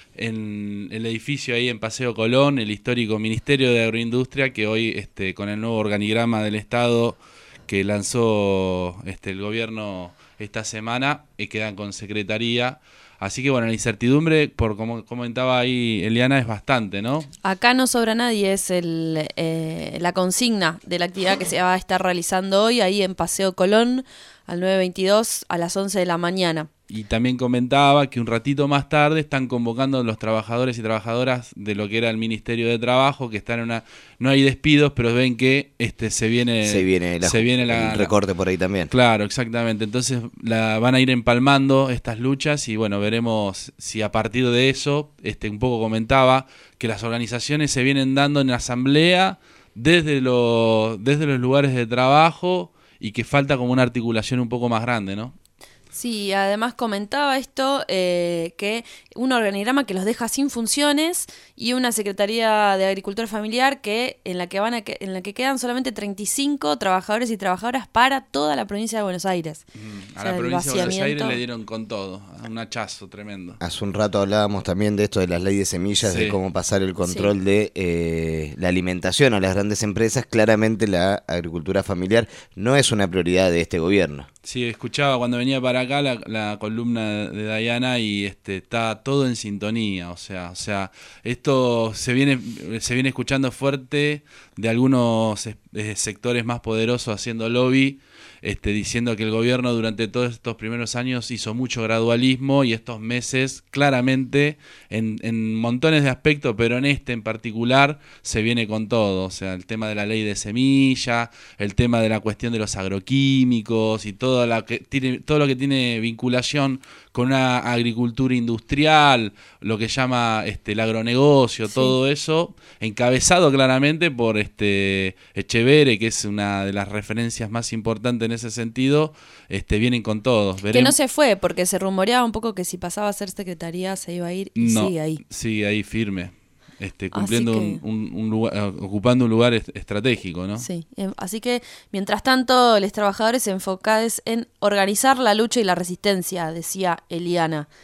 en el edificio ahí en Paseo Colón, el histórico Ministerio de Agroindustria, que hoy este, con el nuevo organigrama del Estado que lanzó este, el gobierno esta semana, eh, quedan con secretaría. Así que bueno, la incertidumbre, por como comentaba ahí Eliana, es bastante, ¿no? Acá no sobra nadie, es el, eh, la consigna de la actividad que se va a estar realizando hoy, ahí en Paseo Colón, al nueve veintidós, a las once de la mañana. Y también comentaba que un ratito más tarde están convocando a los trabajadores y trabajadoras de lo que era el Ministerio de Trabajo, que están en una... No hay despidos, pero ven que este se viene... Se viene, la, se viene la, el recorte por ahí también. Claro, exactamente. Entonces la van a ir empalmando estas luchas y bueno, veremos si a partir de eso, este un poco comentaba, que las organizaciones se vienen dando en asamblea desde los, desde los lugares de trabajo y que falta como una articulación un poco más grande, ¿no? Sí, además comentaba esto, eh, que un organigrama que los deja sin funciones y una Secretaría de Agricultura Familiar que en la que van a que, en la que quedan solamente treinta y cinco trabajadores y trabajadoras para toda la provincia de Buenos Aires. Mm, a o sea, la provincia de Buenos Aires le dieron con todo, un hachazo tremendo. Hace un rato hablábamos también de esto de las leyes de semillas, sí. de cómo pasar el control sí. de eh, la alimentación a las grandes empresas. Claramente la agricultura familiar no es una prioridad de este gobierno. Sí, escuchaba cuando venía para acá la, la columna de Dayana y este está todo en sintonía, o sea, o sea, esto se viene se viene escuchando fuerte de algunos eh, sectores más poderosos haciendo lobby, este diciendo que el gobierno durante todos estos primeros años hizo mucho gradualismo y estos meses claramente en, en montones de aspectos, pero en este en particular se viene con todo, o sea, el tema de la ley de semilla, el tema de la cuestión de los agroquímicos y todo, la que tiene, todo lo que tiene vinculación con una agricultura industrial, lo que llama este el agronegocio, sí. todo eso, encabezado claramente por este Echeverre, que es una de las referencias más importantes en ese sentido, este vienen con todos. Veremos. Que no se fue, porque se rumoreaba un poco que si pasaba a ser secretaría se iba a ir y no, sigue ahí. Sigue ahí firme. Este, cumpliendo que, un, un, un lugar, ocupando un lugar est- estratégico, ¿no? Sí, así que mientras tanto los trabajadores enfocados en organizar la lucha y la resistencia, decía Eliana.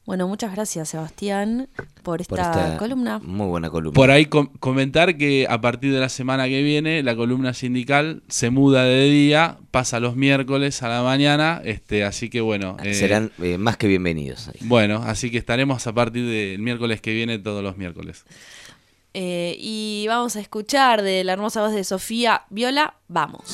Bueno, muchas gracias, Sebastián, por esta, Por esta columna. Muy buena columna. Por ahí com- comentar que a partir de la semana que viene la columna sindical se muda de día, pasa los miércoles a la mañana, este, así que bueno. Eh, Serán eh, más que bienvenidos. Ahí. Bueno, así que estaremos a partir del miércoles que viene todos los miércoles. Eh, y vamos a escuchar de la hermosa voz de Sofía Viola, Vamos.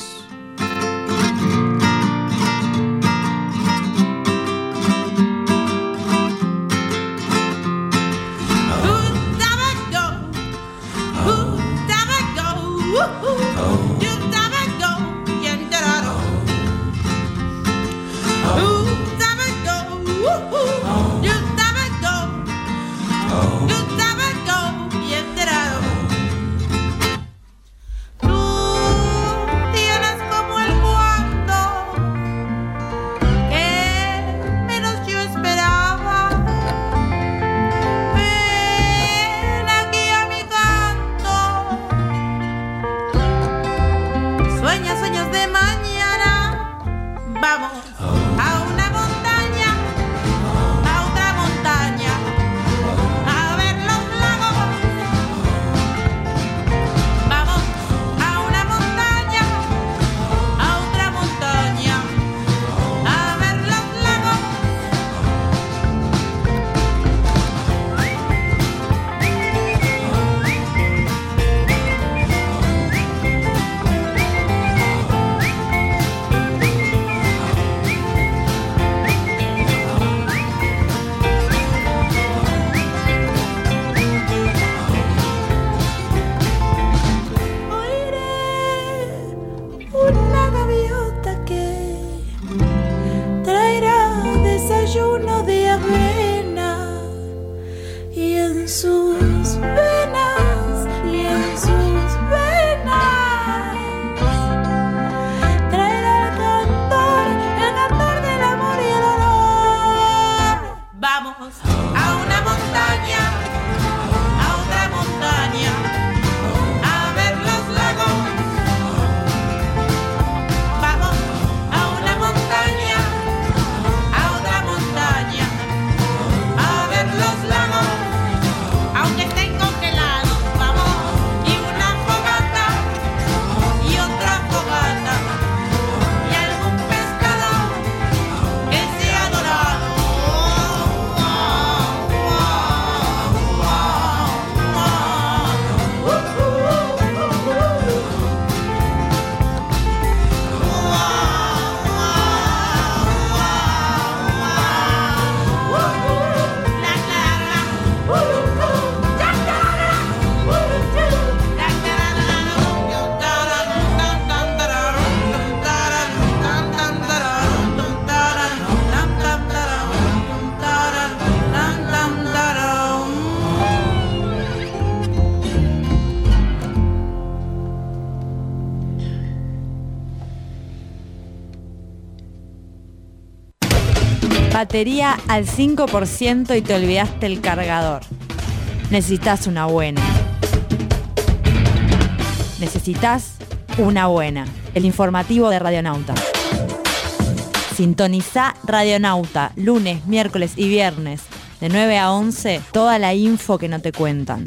Batería al cinco por ciento y te olvidaste el cargador. Necesitas una buena. Necesitas una buena. El informativo de Radionauta. Sintonizá Radionauta lunes, miércoles y viernes de nueve a once. Toda la info que no te cuentan.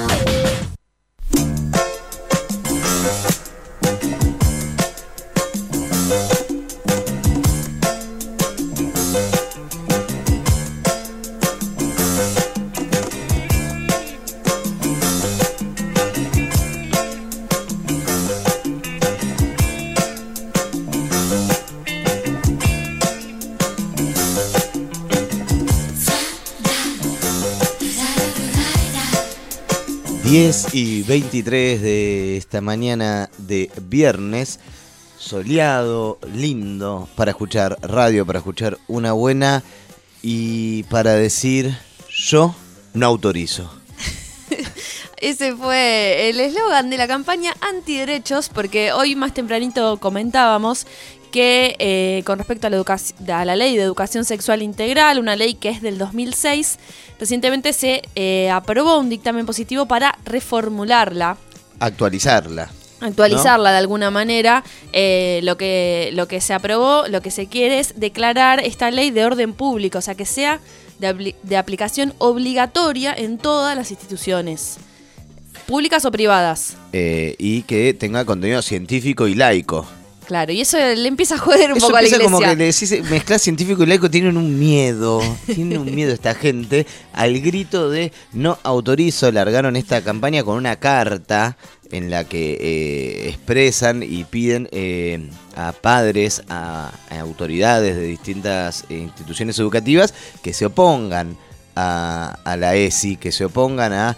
diez y veintitrés de esta mañana de viernes, soleado, lindo, para escuchar radio, para escuchar una buena y para decir yo no autorizo. Ese fue el eslogan de la campaña antiderechos, porque hoy más tempranito comentábamos que eh, con respecto a la, educación, a la ley de educación sexual integral, una ley que es del dos mil seis, recientemente se eh, aprobó un dictamen positivo para reformularla. Actualizarla. actualizarla, ¿no?, de alguna manera. Eh, lo que lo que se aprobó, lo que se quiere es declarar esta ley de orden público, o sea, que sea de, apl- de aplicación obligatoria en todas las instituciones, públicas o privadas. Eh, y que tenga contenido científico y laico. Claro, y eso le empieza a joder un Eso poco a la empieza iglesia. como que le decís, mezclar científico y laico, tienen un miedo, tienen un miedo esta gente, al grito de no autorizo. Largaron esta campaña con una carta en la que eh, expresan y piden eh, a padres, a, a autoridades de distintas eh, instituciones educativas que se opongan a, a la E S I, que se opongan a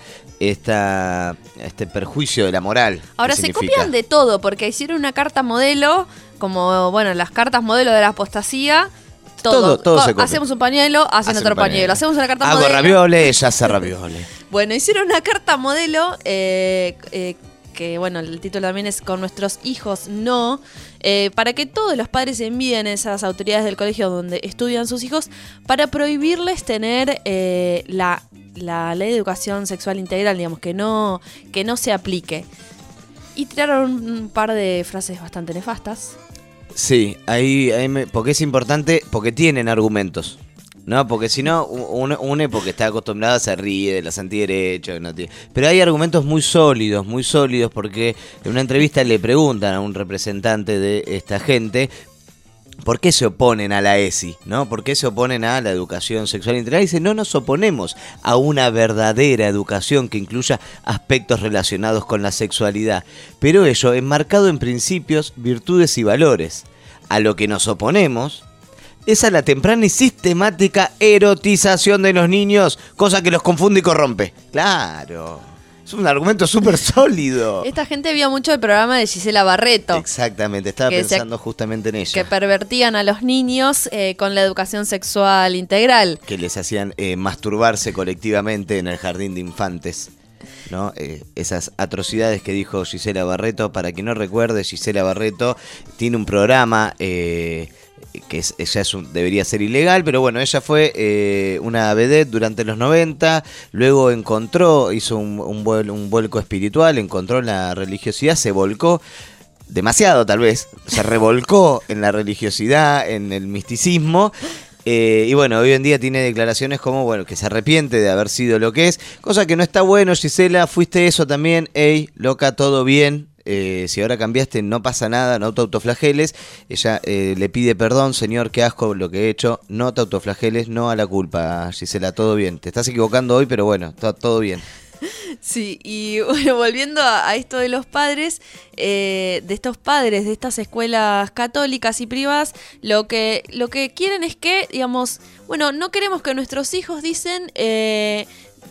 esta este perjuicio de la moral. Ahora se copian de todo, porque hicieron una carta modelo, como, bueno, las cartas modelo de la apostasía. Todo, Todo, todo Co- se copia. Hacemos un pañuelo, hacen Hacen otro un pañuelo. pañuelo. Hacemos una carta Hago modelo. ravioles, ella hace ravioles. Bueno, hicieron una carta modelo, eh, eh, que bueno, el título también es Con nuestros hijos no, eh, para que todos los padres envíen a esas autoridades del colegio donde estudian sus hijos para prohibirles tener eh, la, la ley de educación sexual integral, digamos, que no, que no se aplique. Y tiraron un par de frases bastante nefastas. Sí, ahí, ahí me- porque es importante, porque tienen argumentos, ¿no? Porque si no, uno, uno porque está acostumbrado se ríe de los antiderechos, no tiene. Pero hay argumentos muy sólidos, muy sólidos, porque en una entrevista le preguntan a un representante de esta gente ¿por qué se oponen a la E S I? ¿No? ¿Por qué se oponen a la educación sexual integral? Y dice, no nos oponemos a una verdadera educación que incluya aspectos relacionados con la sexualidad, pero ello enmarcado en principios, virtudes y valores. A lo que nos oponemos es a la temprana y sistemática erotización de los niños, cosa que los confunde y corrompe. Claro. Es un argumento súper sólido. Esta gente vio mucho el programa de Gisela Barreto. Exactamente, estaba Que decía pensando justamente en ella. Que pervertían a los niños eh, con la educación sexual integral. Que les hacían eh, masturbarse colectivamente en el jardín de infantes, ¿no? Eh, esas atrocidades que dijo Gisela Barreto. Para quien no recuerde, Gisela Barreto tiene un programa eh, que es, ella es un, debería ser ilegal, pero bueno, ella fue eh, una vedette durante los noventa, luego encontró, hizo un, un, vuel, un vuelco espiritual, encontró la religiosidad, se volcó demasiado tal vez, se revolcó en la religiosidad, en el misticismo. Eh, y bueno, hoy en día tiene declaraciones como, bueno, que se arrepiente de haber sido lo que es, cosa que no está bueno. Gisela, fuiste eso también, ey, loca, todo bien, eh, si ahora cambiaste no pasa nada, no te autoflageles. Ella eh, le pide perdón, señor, qué asco lo que he hecho, no te autoflageles, no a la culpa, Gisela, todo bien, te estás equivocando hoy, pero bueno, está todo bien. Sí, y bueno, volviendo a, a esto de los padres, eh, de estos padres de estas escuelas católicas y privadas, lo que, lo que quieren es que, digamos, bueno, no queremos que nuestros hijos, dicen, eh,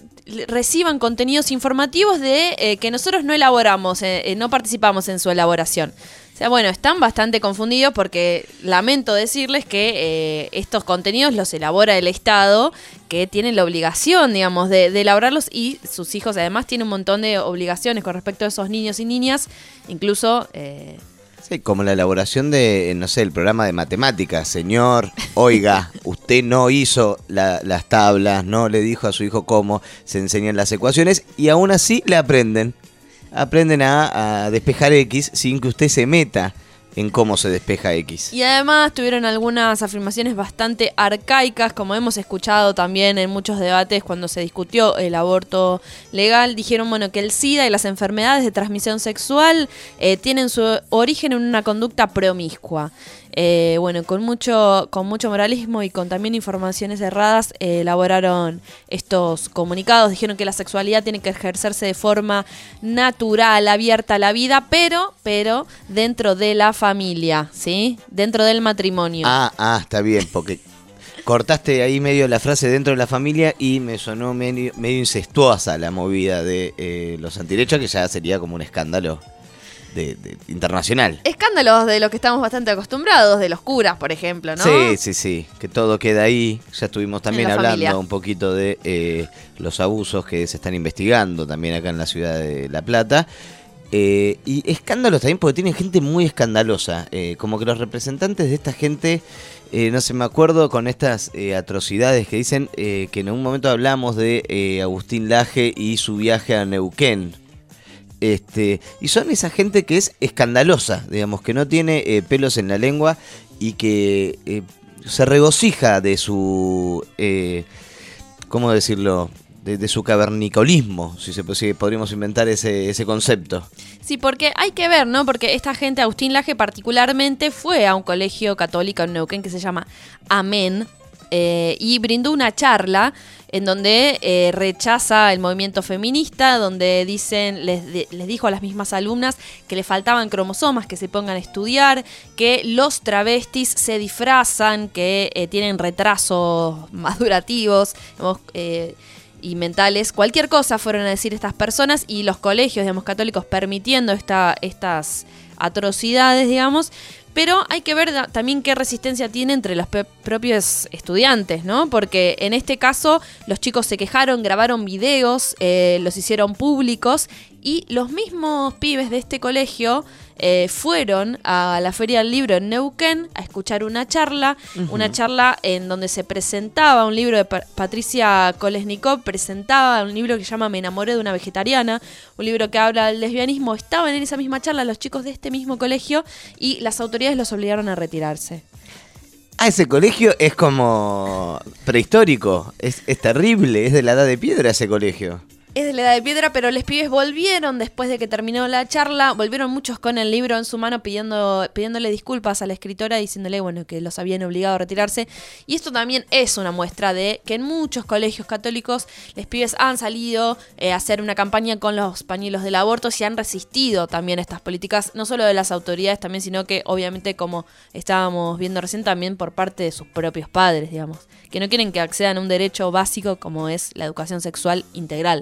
reciban contenidos informativos de eh, que nosotros no elaboramos, eh, eh, no participamos en su elaboración. O sea, bueno, están bastante confundidos porque lamento decirles que eh, estos contenidos los elabora el Estado, que tiene la obligación, digamos, de, de elaborarlos, y sus hijos además tienen un montón de obligaciones con respecto a esos niños y niñas, incluso... Eh, Sí, como la elaboración de, no sé, el programa de matemáticas. Señor, oiga, usted no hizo la, las tablas, no le dijo a su hijo cómo se enseñan las ecuaciones, y aún así le aprenden. Aprenden a, a despejar X sin que usted se meta en cómo se despeja X. Y además tuvieron algunas afirmaciones bastante arcaicas, como hemos escuchado también en muchos debates cuando se discutió el aborto legal. Dijeron, bueno, que el SIDA y las enfermedades de transmisión sexual eh, tienen su origen en una conducta promiscua. Eh, bueno, con mucho, con mucho moralismo y con también informaciones erradas, eh, elaboraron estos comunicados. Dijeron que la sexualidad tiene que ejercerse de forma natural, abierta a la vida, pero, pero dentro de la familia, ¿sí? Dentro del matrimonio. Ah, ah, está bien, porque cortaste ahí medio la frase dentro de la familia y me sonó medio, medio incestuosa la movida de eh, los antiderechos, que ya sería como un escándalo de, de, internacional. Escándalos de los que estamos bastante acostumbrados, de los curas, por ejemplo, ¿no? Sí, sí, sí, que todo queda ahí. Ya estuvimos también En la hablando familia. un poquito de eh, los abusos que se están investigando también acá en la ciudad de La Plata. Eh, y escándalos también porque tienen gente muy escandalosa, eh, como que los representantes de esta gente, eh, no sé, me acuerdo con estas eh, atrocidades que dicen eh, que en un momento hablamos de eh, Agustín Laje y su viaje a Neuquén. Este, y son esa gente que es escandalosa, digamos, que no tiene eh, pelos en la lengua y que eh, se regocija de su, eh, ¿cómo decirlo? De, de su cavernicolismo, si se si podríamos inventar ese, ese concepto. Sí, porque hay que ver, ¿no? Porque esta gente, Agustín Laje particularmente, fue a un colegio católico en Neuquén que se llama Amén, eh, y brindó una charla en donde eh, rechaza el movimiento feminista, donde dicen les, de, les dijo a las mismas alumnas que le faltaban cromosomas, que se pongan a estudiar, que los travestis se disfrazan, que eh, tienen retrasos madurativos, digamos, eh, y mentales, cualquier cosa fueron a decir estas personas, y los colegios, digamos, católicos permitiendo esta, estas atrocidades, digamos. Pero hay que ver también qué resistencia tiene entre los pe- propios estudiantes, ¿no? Porque en este caso los chicos se quejaron, grabaron videos, eh, los hicieron públicos, y los mismos pibes de este colegio eh, fueron a la Feria del Libro en Neuquén a escuchar una charla, uh-huh. una charla en donde se presentaba un libro de pa- Patricia Kolesnikov, presentaba un libro que se llama Me enamoré de una vegetariana, un libro que habla del lesbianismo. Estaban en esa misma charla los chicos de este mismo colegio y las autoridades los obligaron a retirarse. Ah, ese colegio es como prehistórico, es, es terrible, es de la edad de piedra ese colegio. Es de la edad de piedra, pero los pibes volvieron después de que terminó la charla, volvieron muchos con el libro en su mano pidiendo, pidiéndole disculpas a la escritora, diciéndole, bueno, que los habían obligado a retirarse. Y esto también es una muestra de que en muchos colegios católicos los pibes han salido eh, a hacer una campaña con los pañuelos del aborto, y han resistido también estas políticas, no solo de las autoridades también, sino que obviamente, como estábamos viendo recién, también por parte de sus propios padres, digamos, que no quieren que accedan a un derecho básico como es la educación sexual integral.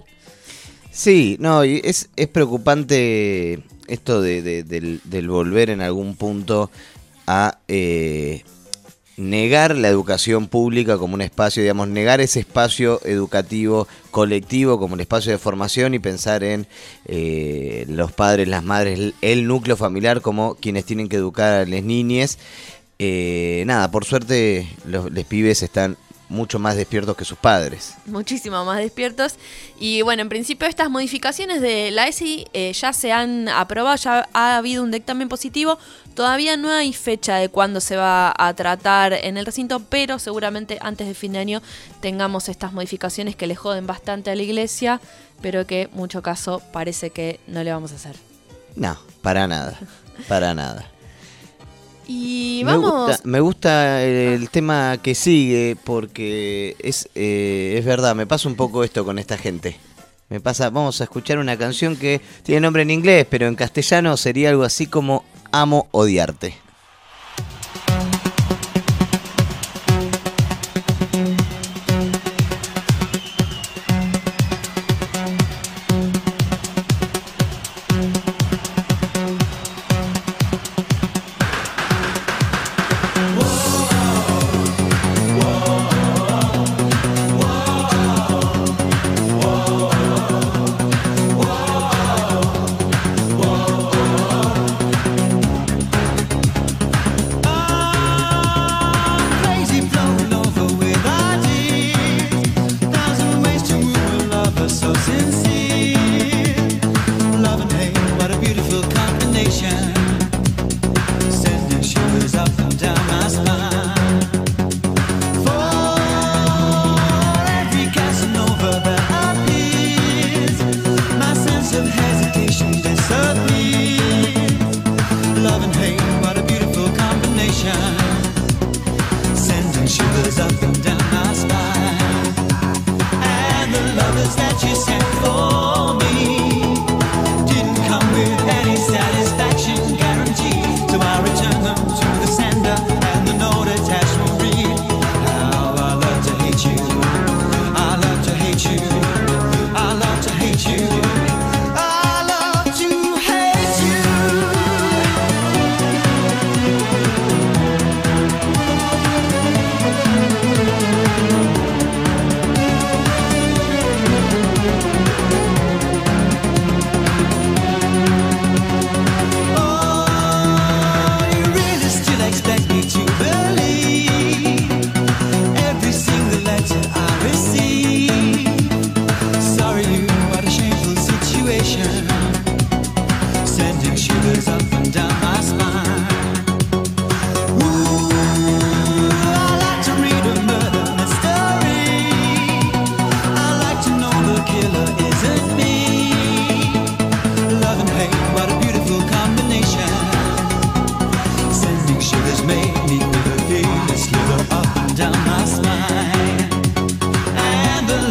Sí, no, y es, es preocupante esto de, de, del, del volver en algún punto a eh, negar la educación pública como un espacio, digamos, negar ese espacio educativo colectivo como un espacio de formación, y pensar en eh, los padres, las madres, el, el núcleo familiar como quienes tienen que educar a las niñas. Eh, nada, por suerte los, los pibes están mucho más despiertos que sus padres. Muchísimo más despiertos. Y bueno, en principio estas modificaciones de la E S I eh, ya se han aprobado, ya ha habido un dictamen positivo. Todavía no hay fecha de cuándo se va a tratar en el recinto, pero seguramente antes de fin de año tengamos estas modificaciones que le joden bastante a la iglesia, pero que en mucho caso parece que no le vamos a hacer. No, para nada, para nada. Y vamos. Me gusta, me gusta el, el tema que sigue, porque es, eh, es verdad, me pasa un poco esto con esta gente. Me pasa, vamos a escuchar una canción que tiene nombre en inglés, pero en castellano sería algo así como Amo odiarte.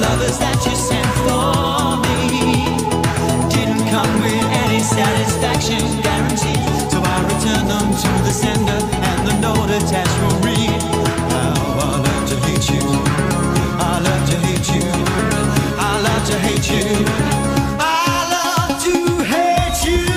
lovers that you sent for me didn't come with any satisfaction guarantee. So I returned them to the sender and the note attached will read, how I learned to hate you. I love to hate you. I love to hate you. I love to hate you.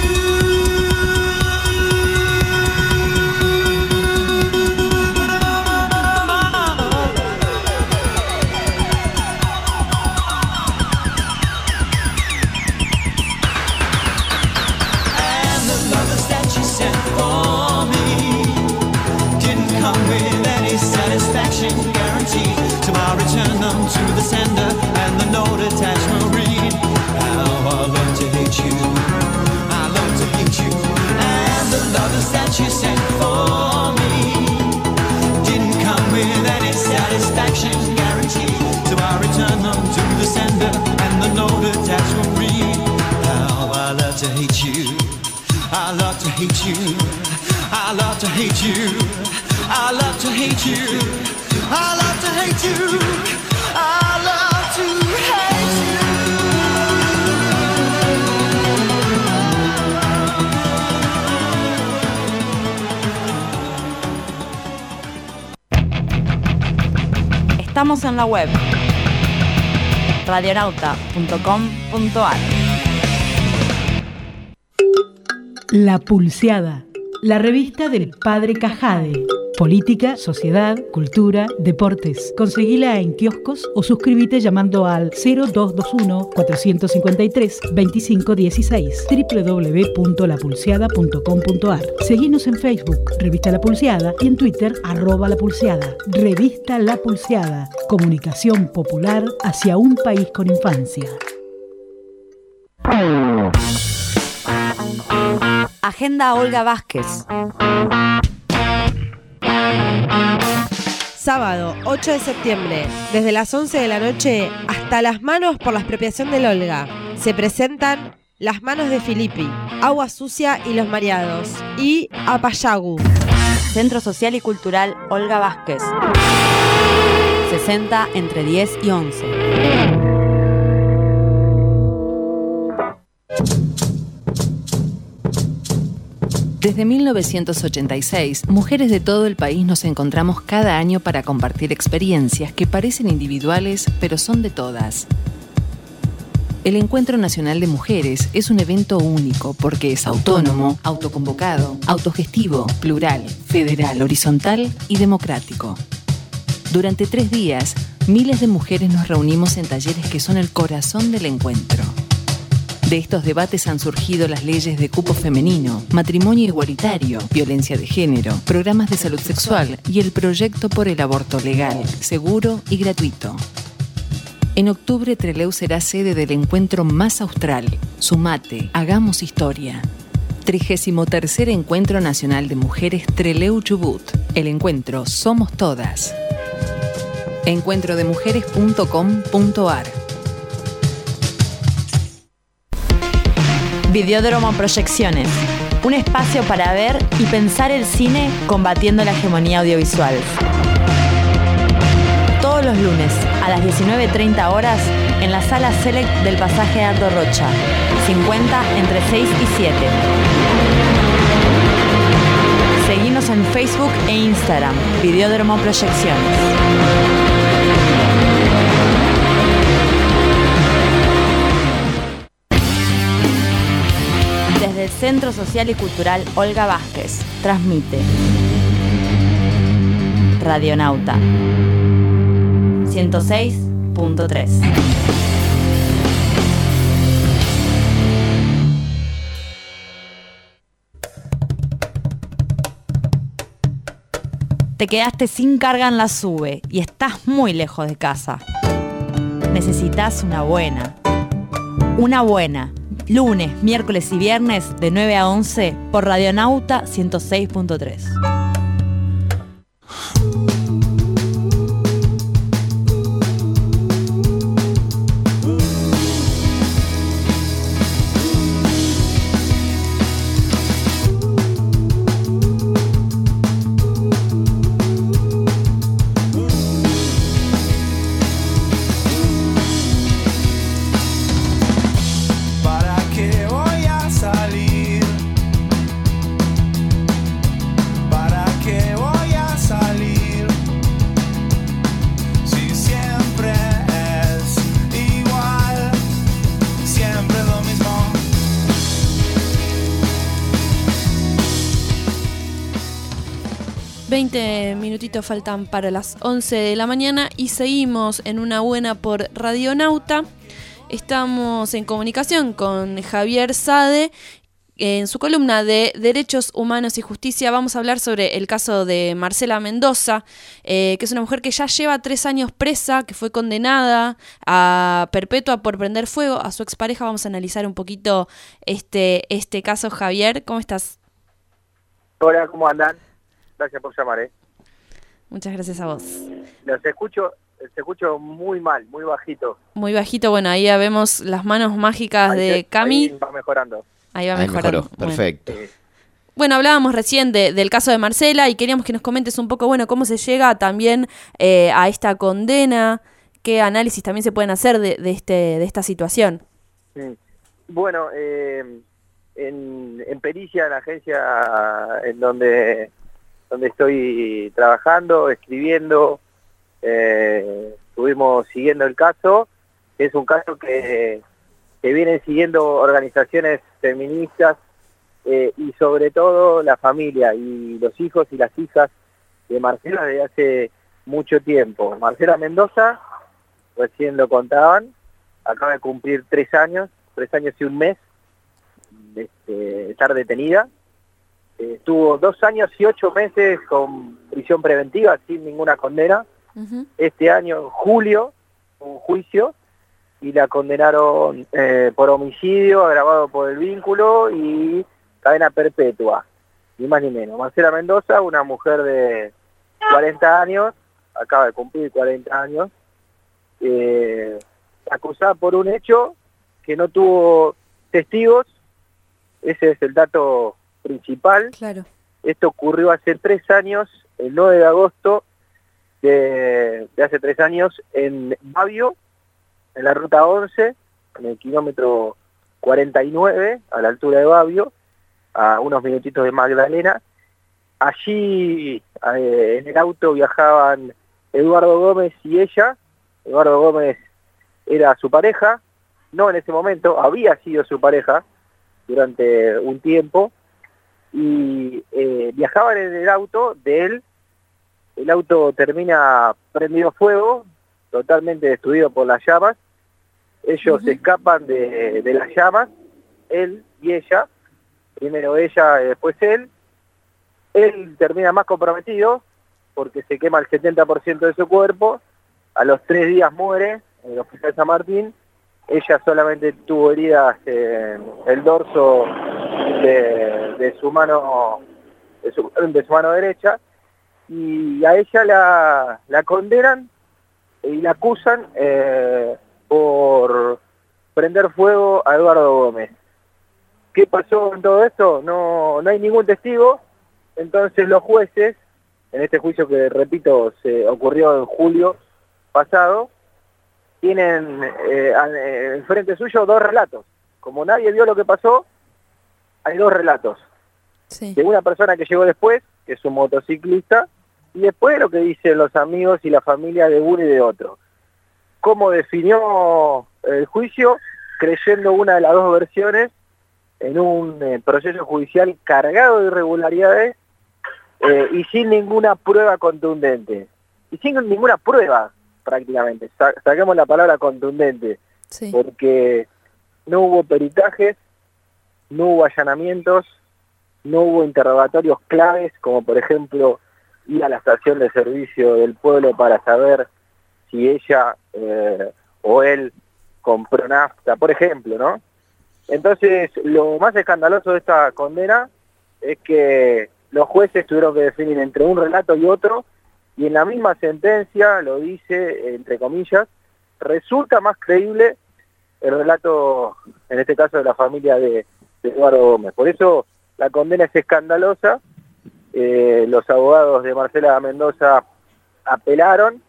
And the lovers that you sent for me didn't come with any satisfaction guarantee. So I returned them to the sender and the note attached will read, how I love to hate you. I love to hate you. And the lovers that you sent for me didn't come with any satisfaction guarantee. So I returned them to the sender and the note attached will read, how I love to hate you. I love to hate you. I love to hate you. I love to hate you. I love to hate you. I love to hate you. Estamos en la web radionauta punto com punto a r. La Pulseada, la revista del Padre Cajade. Política, sociedad, cultura, deportes. Conseguila en kioscos o suscríbete llamando al cero dos dos uno, cuatro cinco tres, dos cinco uno seis, doble u doble u doble u punto la pulseada punto com punto a r. Seguinos en Facebook, Revista La Pulseada, y en Twitter, arroba La Pulseada. Revista La Pulseada, comunicación popular hacia un país con infancia. Agenda Olga Vázquez. Sábado, ocho de septiembre, desde las once de la noche hasta las manos por la expropiación del Olga. Se presentan Las Manos de Filippi, Agua Sucia y Los Mareados y Apayagu. Centro Social y Cultural Olga Vázquez. sesenta entre diez y once. Desde mil novecientos ochenta y seis, mujeres de todo el país nos encontramos cada año para compartir experiencias que parecen individuales, pero son de todas. El Encuentro Nacional de Mujeres es un evento único porque es autónomo, autoconvocado, autogestivo, plural, federal, horizontal y democrático. Durante tres días, miles de mujeres nos reunimos en talleres que son el corazón del encuentro. De estos debates han surgido las leyes de cupo femenino, matrimonio igualitario, violencia de género, programas de salud sexual y el proyecto por el aborto legal, seguro y gratuito. En octubre, Trelew será sede del encuentro más austral. Sumate, hagamos historia. trigésimo tercer Encuentro Nacional de Mujeres Trelew Chubut. El encuentro Somos Todas. encuentro de mujeres punto com punto a r. Videódromo Proyecciones, un espacio para ver y pensar el cine combatiendo la hegemonía audiovisual. Todos los lunes a las diecinueve treinta horas en la sala Select del pasaje Aldo Rocha, cincuenta entre seis y siete. Seguinos en Facebook e Instagram, Videódromo Proyecciones. Desde el Centro Social y Cultural Olga Vázquez, transmite Radionauta ciento seis punto tres. Te quedaste sin carga en la SUBE y estás muy lejos de casa. Necesitas una buena. Una buena. Lunes, miércoles y viernes de nueve a once por Radionauta ciento seis punto tres. veinte minutitos faltan para las once de la mañana y seguimos en Una Buena por Radionauta. Estamos en comunicación con Javier Sade. En su columna de Derechos Humanos y Justicia vamos a hablar sobre el caso de Marcela Mendoza, eh, que es una mujer que ya lleva tres años presa, que fue condenada a perpetua por prender fuego a su expareja. Vamos a analizar un poquito este, este caso. Javier, ¿cómo estás? Hola, ¿cómo andan? Gracias por llamar, ¿eh? Muchas gracias a vos. Los escucho, los escucho muy mal, muy bajito. Muy bajito, bueno, ahí ya vemos las manos mágicas Ahí de se- Cami. Ahí va mejorando. Ahí va Ahí mejorando. mejoró, perfecto. Sí. Bueno, hablábamos recién de- del caso de Marcela y queríamos que nos comentes un poco, bueno, cómo se llega también eh, a esta condena, qué análisis también se pueden hacer de, de, este, de esta situación. Sí. Bueno, eh, en, en pericia, en la agencia en donde, donde estoy trabajando, escribiendo, eh, estuvimos siguiendo el caso. Es un caso que, que vienen siguiendo organizaciones feministas eh, y sobre todo la familia y los hijos y las hijas de Marcela desde hace mucho tiempo. Marcela Mendoza, recién lo contaban, acaba de cumplir tres años, tres años y un mes de este, estar detenida. Eh, estuvo dos años y ocho meses con prisión preventiva sin ninguna condena. Uh-huh. Este año, en julio, un juicio y la condenaron eh, por homicidio agravado por el vínculo y cadena perpetua, ni más ni menos. Marcela Mendoza, una mujer de cuarenta años, acaba de cumplir cuarenta años, eh, acusada por un hecho que no tuvo testigos. Ese es el dato principal. Claro. Esto ocurrió hace tres años, el nueve de agosto de, de hace tres años, en Babio, en la ruta once, en el kilómetro cuarenta y nueve, a la altura de Babio, a unos minutitos de Magdalena. Allí eh, en el auto viajaban Eduardo Gómez y ella. Eduardo Gómez era su pareja, no en ese momento, había sido su pareja durante un tiempo, y eh, viajaban en el auto de él. El auto termina prendido fuego, totalmente destruido por las llamas. Ellos se escapan de, de las llamas, él y ella, primero ella y después él. Él termina más comprometido porque se quema el setenta por ciento de su cuerpo, a los tres días muere en el Hospital San Martín. Ella solamente tuvo heridas en el dorso de, de su mano de su, de su mano derecha, y a ella la, la condenan y la acusan eh, por prender fuego a Eduardo Gómez. ¿Qué pasó en todo esto? No, no hay ningún testigo. Entonces los jueces, en este juicio que repito se ocurrió en julio pasado, tienen eh, en frente suyo dos relatos. Como nadie vio lo que pasó, hay dos relatos. Sí. De una persona que llegó después, que es un motociclista, y después lo que dicen los amigos y la familia de uno y de otro. ¿Cómo definió el juicio? Creyendo una de las dos versiones en un eh, proceso judicial cargado de irregularidades eh, y sin ninguna prueba contundente. Y sin ninguna prueba, prácticamente. Sa- saquemos la palabra contundente, Sí. porque no hubo peritajes, no hubo allanamientos, no hubo interrogatorios claves, como por ejemplo ir a la estación de servicio del pueblo para saber si ella eh, o él compró nafta, por ejemplo, ¿no? Entonces, lo más escandaloso de esta condena es que los jueces tuvieron que definir entre un relato y otro, y en la misma sentencia, lo dice, entre comillas, resulta más creíble el relato, en este caso, de la familia de, de Eduardo Gómez. Por eso la condena es escandalosa. Eh, los abogados de Marcela Mendoza apelaron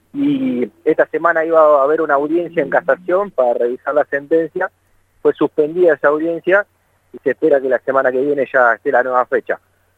y esta semana iba a haber una audiencia en casación para revisar la sentencia. Fue suspendida esa audiencia y se espera que la semana que viene ya esté la nueva fecha.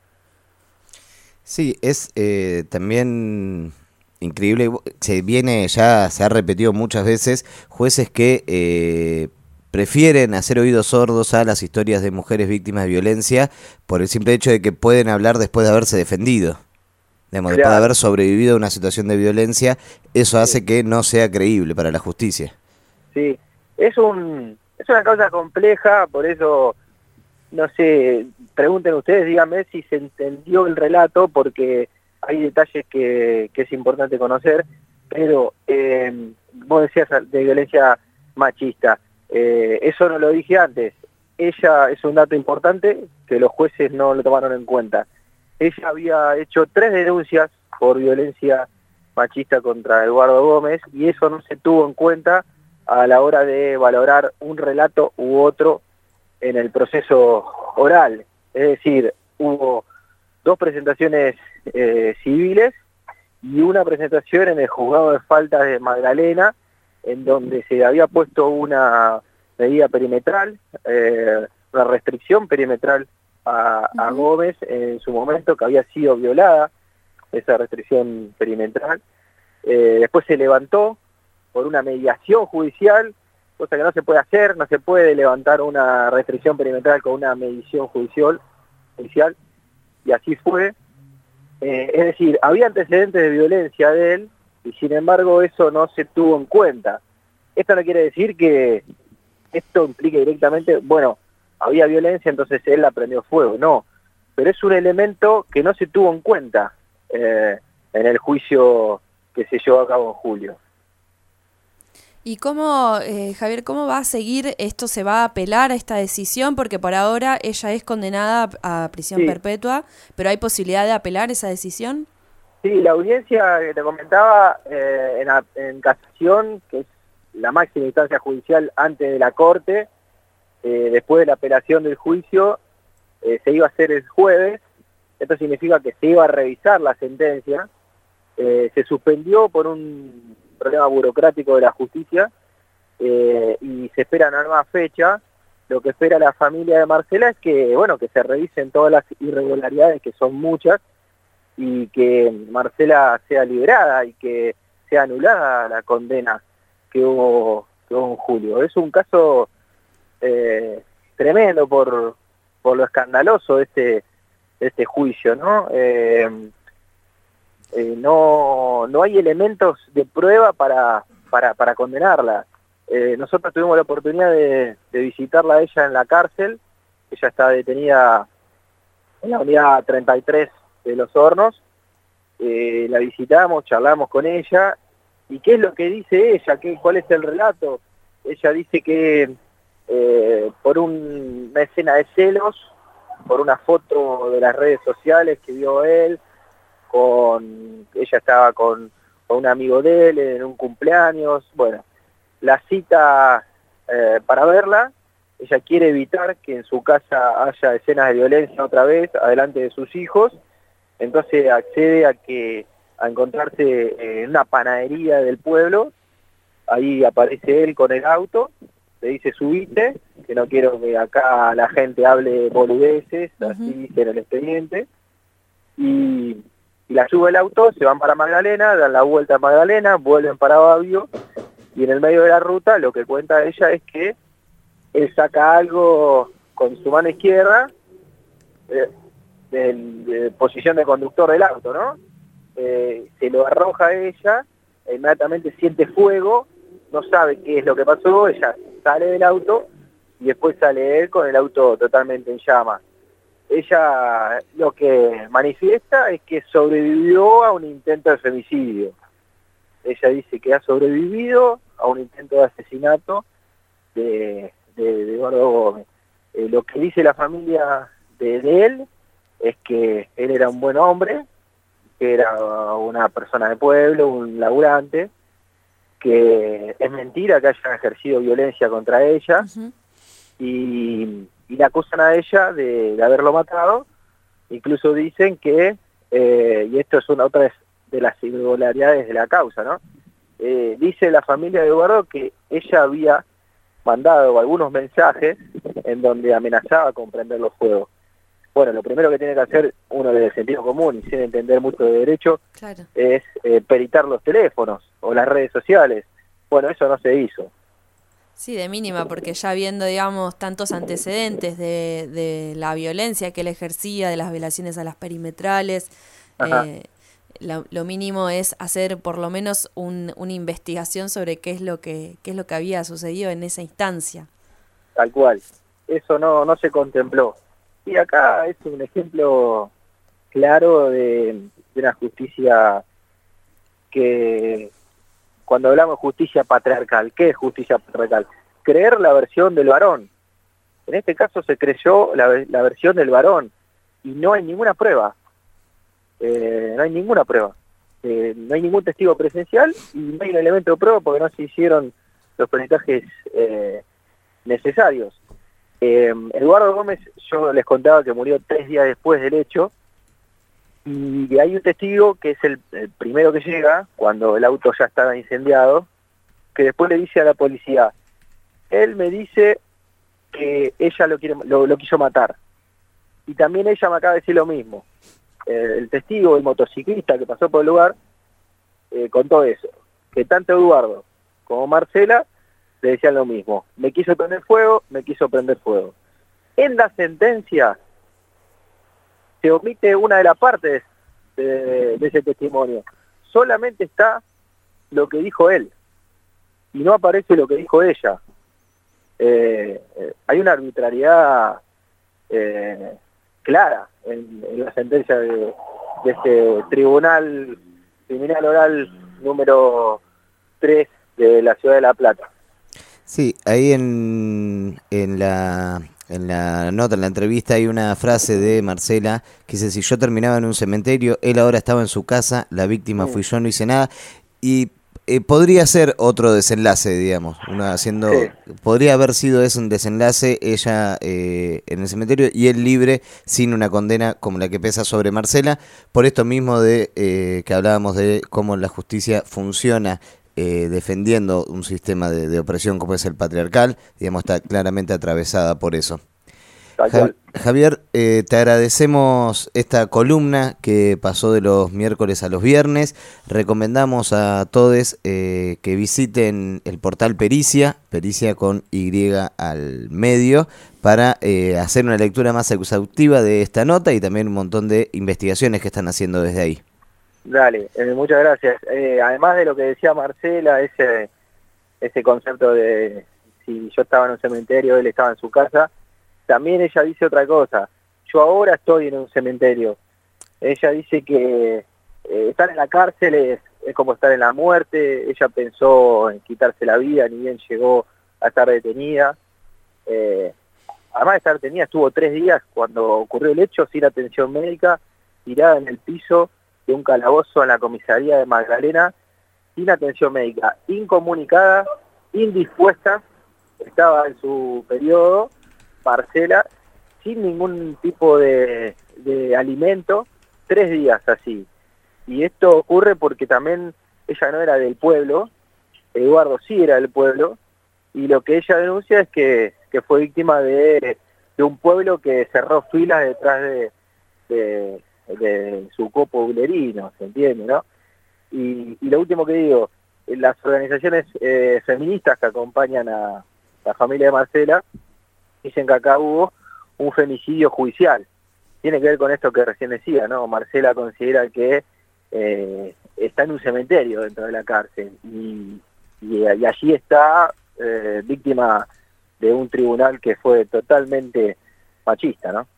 Sí, es eh, también increíble, se viene, ya se ha repetido muchas veces, jueces que eh, prefieren hacer oídos sordos a las historias de mujeres víctimas de violencia por el simple hecho de que pueden hablar después de haberse defendido. Digamos, después de haber sobrevivido a una situación de violencia, eso hace que no sea creíble para la justicia. Sí, es un es una causa compleja, por eso, no sé, pregunten ustedes, díganme si se entendió el relato, porque hay detalles que, que es importante conocer, pero eh, vos decías de violencia machista, eh, eso no lo dije antes, ella es un dato importante que los jueces no lo tomaron en cuenta. Ella había hecho tres denuncias por violencia machista contra Eduardo Gómez y eso no se tuvo en cuenta a la hora de valorar un relato u otro en el proceso oral. Es decir, hubo dos presentaciones eh, civiles y una presentación en el juzgado de faltas de Magdalena, en donde se había puesto una medida perimetral, eh, una restricción perimetral A, a Gómez en su momento, que había sido violada esa restricción perimetral. Eh, después se levantó por una mediación judicial, cosa que no se puede hacer, no se puede levantar una restricción perimetral con una mediación judicial, judicial y así fue. Eh, es decir, había antecedentes de violencia de él y sin embargo eso no se tuvo en cuenta. Esto no quiere decir que esto implique directamente, bueno, había violencia, entonces él la prendió fuego, no, pero es un elemento que no se tuvo en cuenta eh, en el juicio que se llevó a cabo en julio. ¿Y cómo, eh, Javier, cómo va a seguir esto? ¿Se va a apelar a esta decisión? Porque por ahora ella es condenada a prisión Sí. perpetua, pero ¿hay posibilidad de apelar esa decisión? Sí, la audiencia que te comentaba eh, en, a- en casación, que es la máxima instancia judicial antes de la corte, eh, después de la apelación del juicio, eh, se iba a hacer el jueves. Esto significa que se iba a revisar la sentencia. Eh, se suspendió por un problema burocrático de la justicia eh, y se espera una nueva fecha. Lo que espera la familia de Marcela es que, bueno, que se revisen todas las irregularidades, que son muchas, y que Marcela sea liberada y que sea anulada la condena que hubo, que hubo en julio. Es un caso eh, tremendo por, por lo escandaloso de este, de este juicio, ¿no? Eh, eh, no, no hay elementos de prueba para, para, para condenarla. Eh, nosotros tuvimos la oportunidad de, de visitarla a ella en la cárcel. Ella está detenida en la unidad treinta y tres de Los Hornos. Eh, la visitamos, charlamos con ella. ¿Y qué es lo que dice ella? ¿Qué, ¿Cuál es el relato? Ella dice que eh, por un- una escena de celos, por una foto de las redes sociales que vio él, con ella estaba con, con un amigo de él en un cumpleaños, bueno, la cita eh, para verla, ella quiere evitar que en su casa haya escenas de violencia otra vez, adelante de sus hijos, entonces accede a que a encontrarse en una panadería del pueblo, ahí aparece él con el auto, le dice subite, que no quiero que acá la gente hable boludeces, así dice en el expediente, y, y la sube el auto, se van para Magdalena, dan la vuelta a Magdalena, vuelven para Babio, y en el medio de la ruta lo que cuenta ella es que él saca algo con su mano izquierda, eh, de, de posición de conductor del auto, ¿no? Eh, se lo arroja a ella, e inmediatamente siente fuego, no sabe qué es lo que pasó, ella sale del auto y después sale él con el auto totalmente en llamas. Ella lo que manifiesta es que sobrevivió a un intento de femicidio. Ella dice que ha sobrevivido a un intento de asesinato de, de, de Eduardo Gómez. Eh, lo que dice la familia de, de él es que él era un buen hombre, que era una persona de pueblo, un laburante, que es mentira que haya ejercido violencia contra ella, uh-huh. y, y la acusan a ella de, de haberlo matado. Incluso dicen que, eh, y esto es una otra de las irregularidades de la causa, ¿no? Eh, dice la familia de Eduardo que ella había mandado algunos mensajes en donde amenazaba con prender los fuegos. Bueno, lo primero que tiene que hacer uno del sentido común y sin entender mucho de derecho, claro, es eh, peritar los teléfonos o las redes sociales. Bueno, eso no se hizo. Sí, de mínima, porque ya viendo, digamos, tantos antecedentes de, de la violencia que él ejercía, de las violaciones a las perimetrales, eh, lo, lo mínimo es hacer por lo menos un, una investigación sobre qué es lo que qué es lo que había sucedido en esa instancia. Tal cual. Eso no, no se contempló. Y acá es un ejemplo claro de, de una justicia que, cuando hablamos de justicia patriarcal, ¿qué es justicia patriarcal? Creer la versión del varón. En este caso se creyó la, la versión del varón y no hay ninguna prueba. Eh, no hay ninguna prueba. Eh, no hay ningún testigo presencial y no hay un elemento de prueba porque no se hicieron los peritajes eh, necesarios. Eh, Eduardo Gómez, yo les contaba que murió tres días después del hecho y hay un testigo que es el, el primero que llega cuando el auto ya estaba incendiado, que después le dice a la policía, él me dice que ella lo, quiere, lo, lo quiso matar y también ella me acaba de decir lo mismo. Eh, el testigo, el motociclista que pasó por el lugar, eh, contó eso, que tanto Eduardo como Marcela le decían lo mismo, me quiso prender fuego, me quiso prender fuego. En la sentencia se omite una de las partes de, de ese testimonio, solamente está lo que dijo él y no aparece lo que dijo ella. Eh, eh, hay una arbitrariedad eh, clara en, en la sentencia de, de este tribunal criminal oral número tres de la ciudad de La Plata. Sí, ahí en, en la en la nota, en la entrevista, hay una frase de Marcela que dice, si yo terminaba en un cementerio, él ahora estaba en su casa, la víctima fui yo, no hice nada, y eh, podría ser otro desenlace, digamos, una haciendo sí. Podría haber sido ese un desenlace, ella eh, en el cementerio y él libre, sin una condena como la que pesa sobre Marcela, por esto mismo de eh, que hablábamos de cómo la justicia funciona, Eh, defendiendo un sistema de, de opresión como es el patriarcal, digamos, está claramente atravesada por eso. Ja- Javier, eh, te agradecemos esta columna que pasó de los miércoles a los viernes. Recomendamos a todos eh, que visiten el portal Pericia, Pericia con Y al medio, para eh, hacer una lectura más exhaustiva de esta nota y también un montón de investigaciones que están haciendo desde ahí. Dale, eh, muchas gracias. Eh, además de lo que decía Marcela, ese ese concepto de si yo estaba en un cementerio, él estaba en su casa, también ella dice otra cosa. Yo ahora estoy en un cementerio. Ella dice que eh, estar en la cárcel es, es como estar en la muerte. Ella pensó en quitarse la vida, ni bien llegó a estar detenida. Eh, además de estar detenida, estuvo tres días cuando ocurrió el hecho, sin atención médica, tirada en el piso de un calabozo en la comisaría de Magdalena, sin atención médica, incomunicada, indispuesta, estaba en su periodo, Marcela, sin ningún tipo de, de alimento, tres días así. Y esto ocurre porque también ella no era del pueblo, Eduardo sí era del pueblo, y lo que ella denuncia es que, que fue víctima de, de un pueblo que cerró filas detrás de... de de su copo bulerino, ¿se entiende, no? Y, y lo último que digo, las organizaciones eh, feministas que acompañan a la familia de Marcela dicen que acá hubo un femicidio judicial. Tiene que ver con esto que recién decía, ¿no? Marcela considera que eh, está en un cementerio dentro de la cárcel y, y, y allí está eh, víctima de un tribunal que fue totalmente machista, ¿no?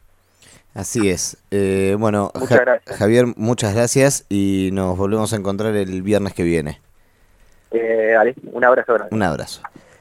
Así es. Eh, bueno, muchas ja- gracias. Javier, muchas gracias y nos volvemos a encontrar el viernes que viene. Eh, dale, un abrazo grande. Un abrazo.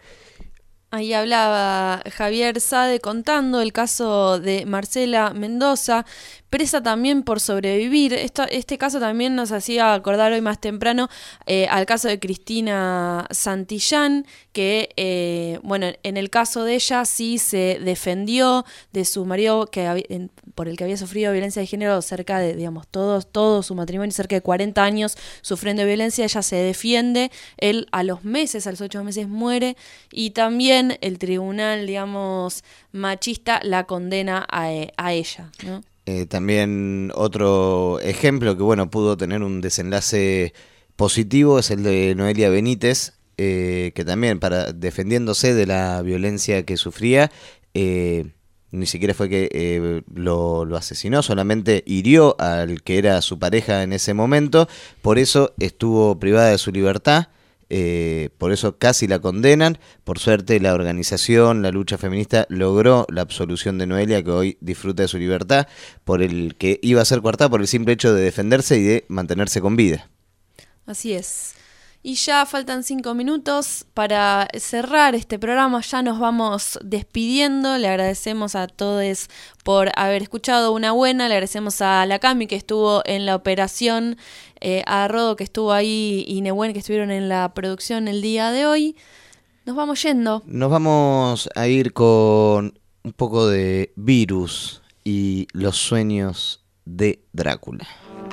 Ahí hablaba Javier Sade contando el caso de Marcela Mendoza, presa también por sobrevivir. Esto, este caso también nos hacía acordar hoy más temprano eh, al caso de Cristina Santillán, que eh, bueno, en el caso de ella sí se defendió de su marido que había, en, por el que había sufrido violencia de género cerca de, digamos, todos, todo su matrimonio, cerca de cuarenta años sufriendo violencia. Ella se defiende, él a los meses, a los ocho meses muere, y también el tribunal, digamos, machista la condena a, a ella, ¿no? Eh, también otro ejemplo que bueno pudo tener un desenlace positivo es el de Noelia Benítez, eh, que también para defendiéndose de la violencia que sufría, eh, ni siquiera fue que eh, lo, lo asesinó, solamente hirió al que era su pareja en ese momento, por eso estuvo privada de su libertad, eh, por eso casi la condenan. Por suerte la organización, la lucha feminista logró la absolución de Noelia, que hoy disfruta de su libertad, por el que iba a ser coartada por el simple hecho de defenderse y de mantenerse con vida. Así es. Y ya faltan cinco minutos para cerrar este programa, ya nos vamos despidiendo. Le agradecemos a todos por haber escuchado Una Buena, le agradecemos a la Cami que estuvo en la operación, eh, a Rodo que estuvo ahí y Nehuen que estuvieron en la producción el día de hoy. Nos vamos yendo. Nos vamos a ir con un poco de Virus y los sueños de Drácula.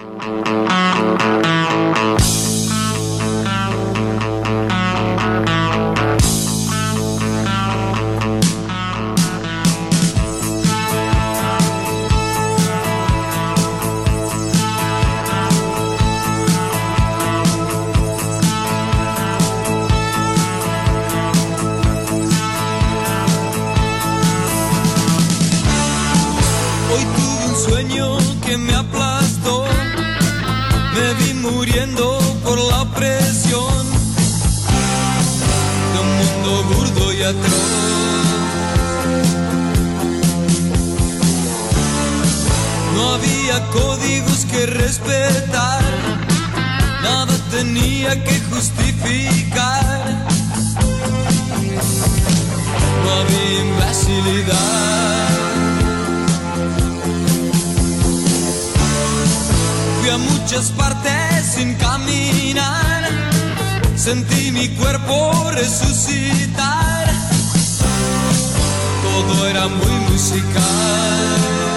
Sueño que me aplastó, me vi muriendo por la presión de un mundo burdo y atroz. No había códigos que respetar, nada tenía que justificar, no había imbecilidad. Fui a muchas partes sin caminar, sentí mi cuerpo resucitar, todo era muy musical.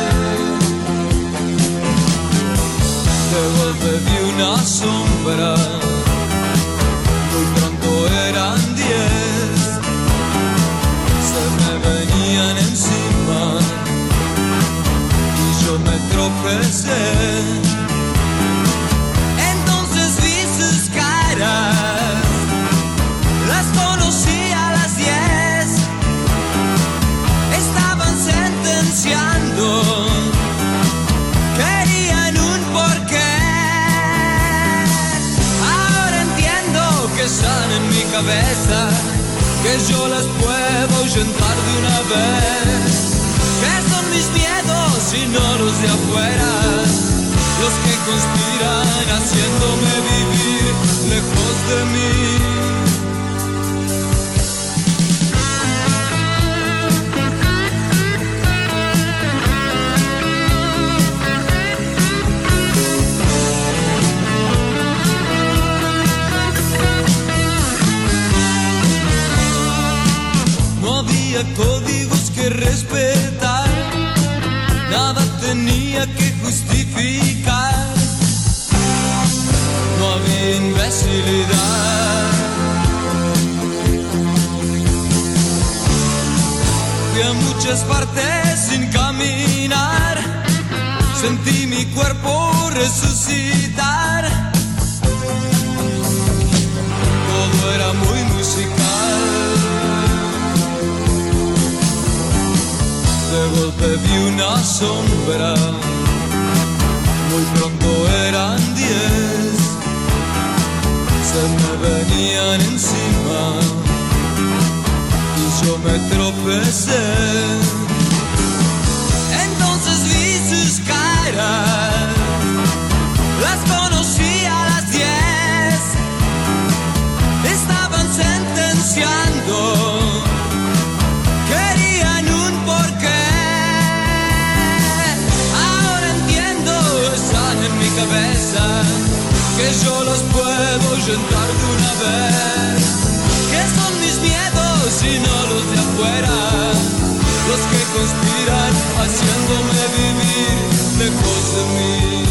De golpe vi una sombra, muy pronto eran diez, se me venían encima y yo me tropecé. Las conocí a las diez, estaban sentenciando, querían un porqué. Ahora entiendo que están en mi cabeza, que yo las puedo ahuyentar de una vez. Que son mis miedos y no los de afuera, los que conspiran haciéndome vivir lejos de mí. No había códigos que respetar, nada tenía que justificar, no había imbecilidad. Fui a muchas partes sin caminar, sentí mi cuerpo resucitar, todo era muy musical. De golpe vi una sombra, muy pronto eran diez, se me venían encima y yo me tropecé. Entonces vi sus caras, las conocí a las diez, estaban sentenciando, querían un porqué. En mi cabeza, que yo los puedo ahuyentar de una vez. Que son mis miedos y no los de afuera, los que conspiran haciéndome vivir lejos de mí.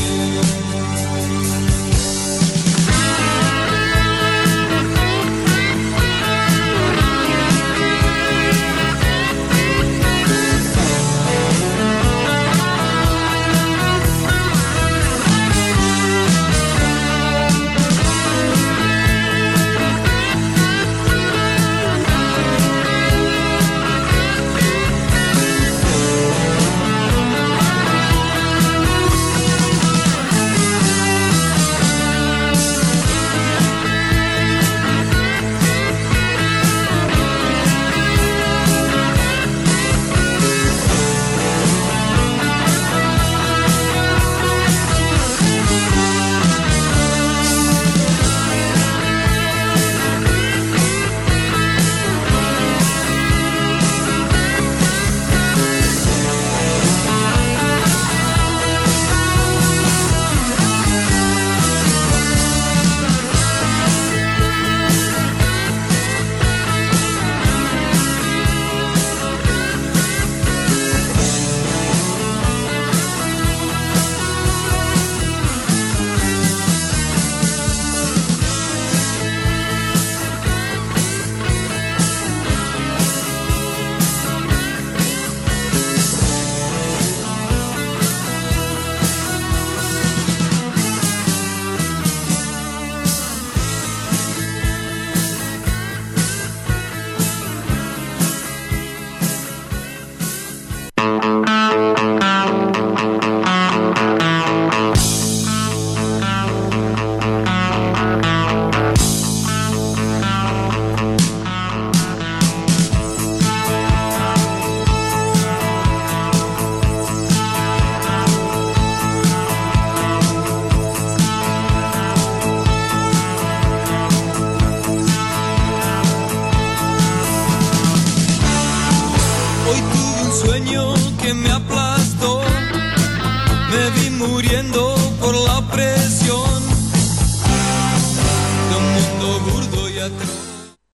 sueño que me aplastó. Me vi muriendo por la presión de un mundo burdo y atroz.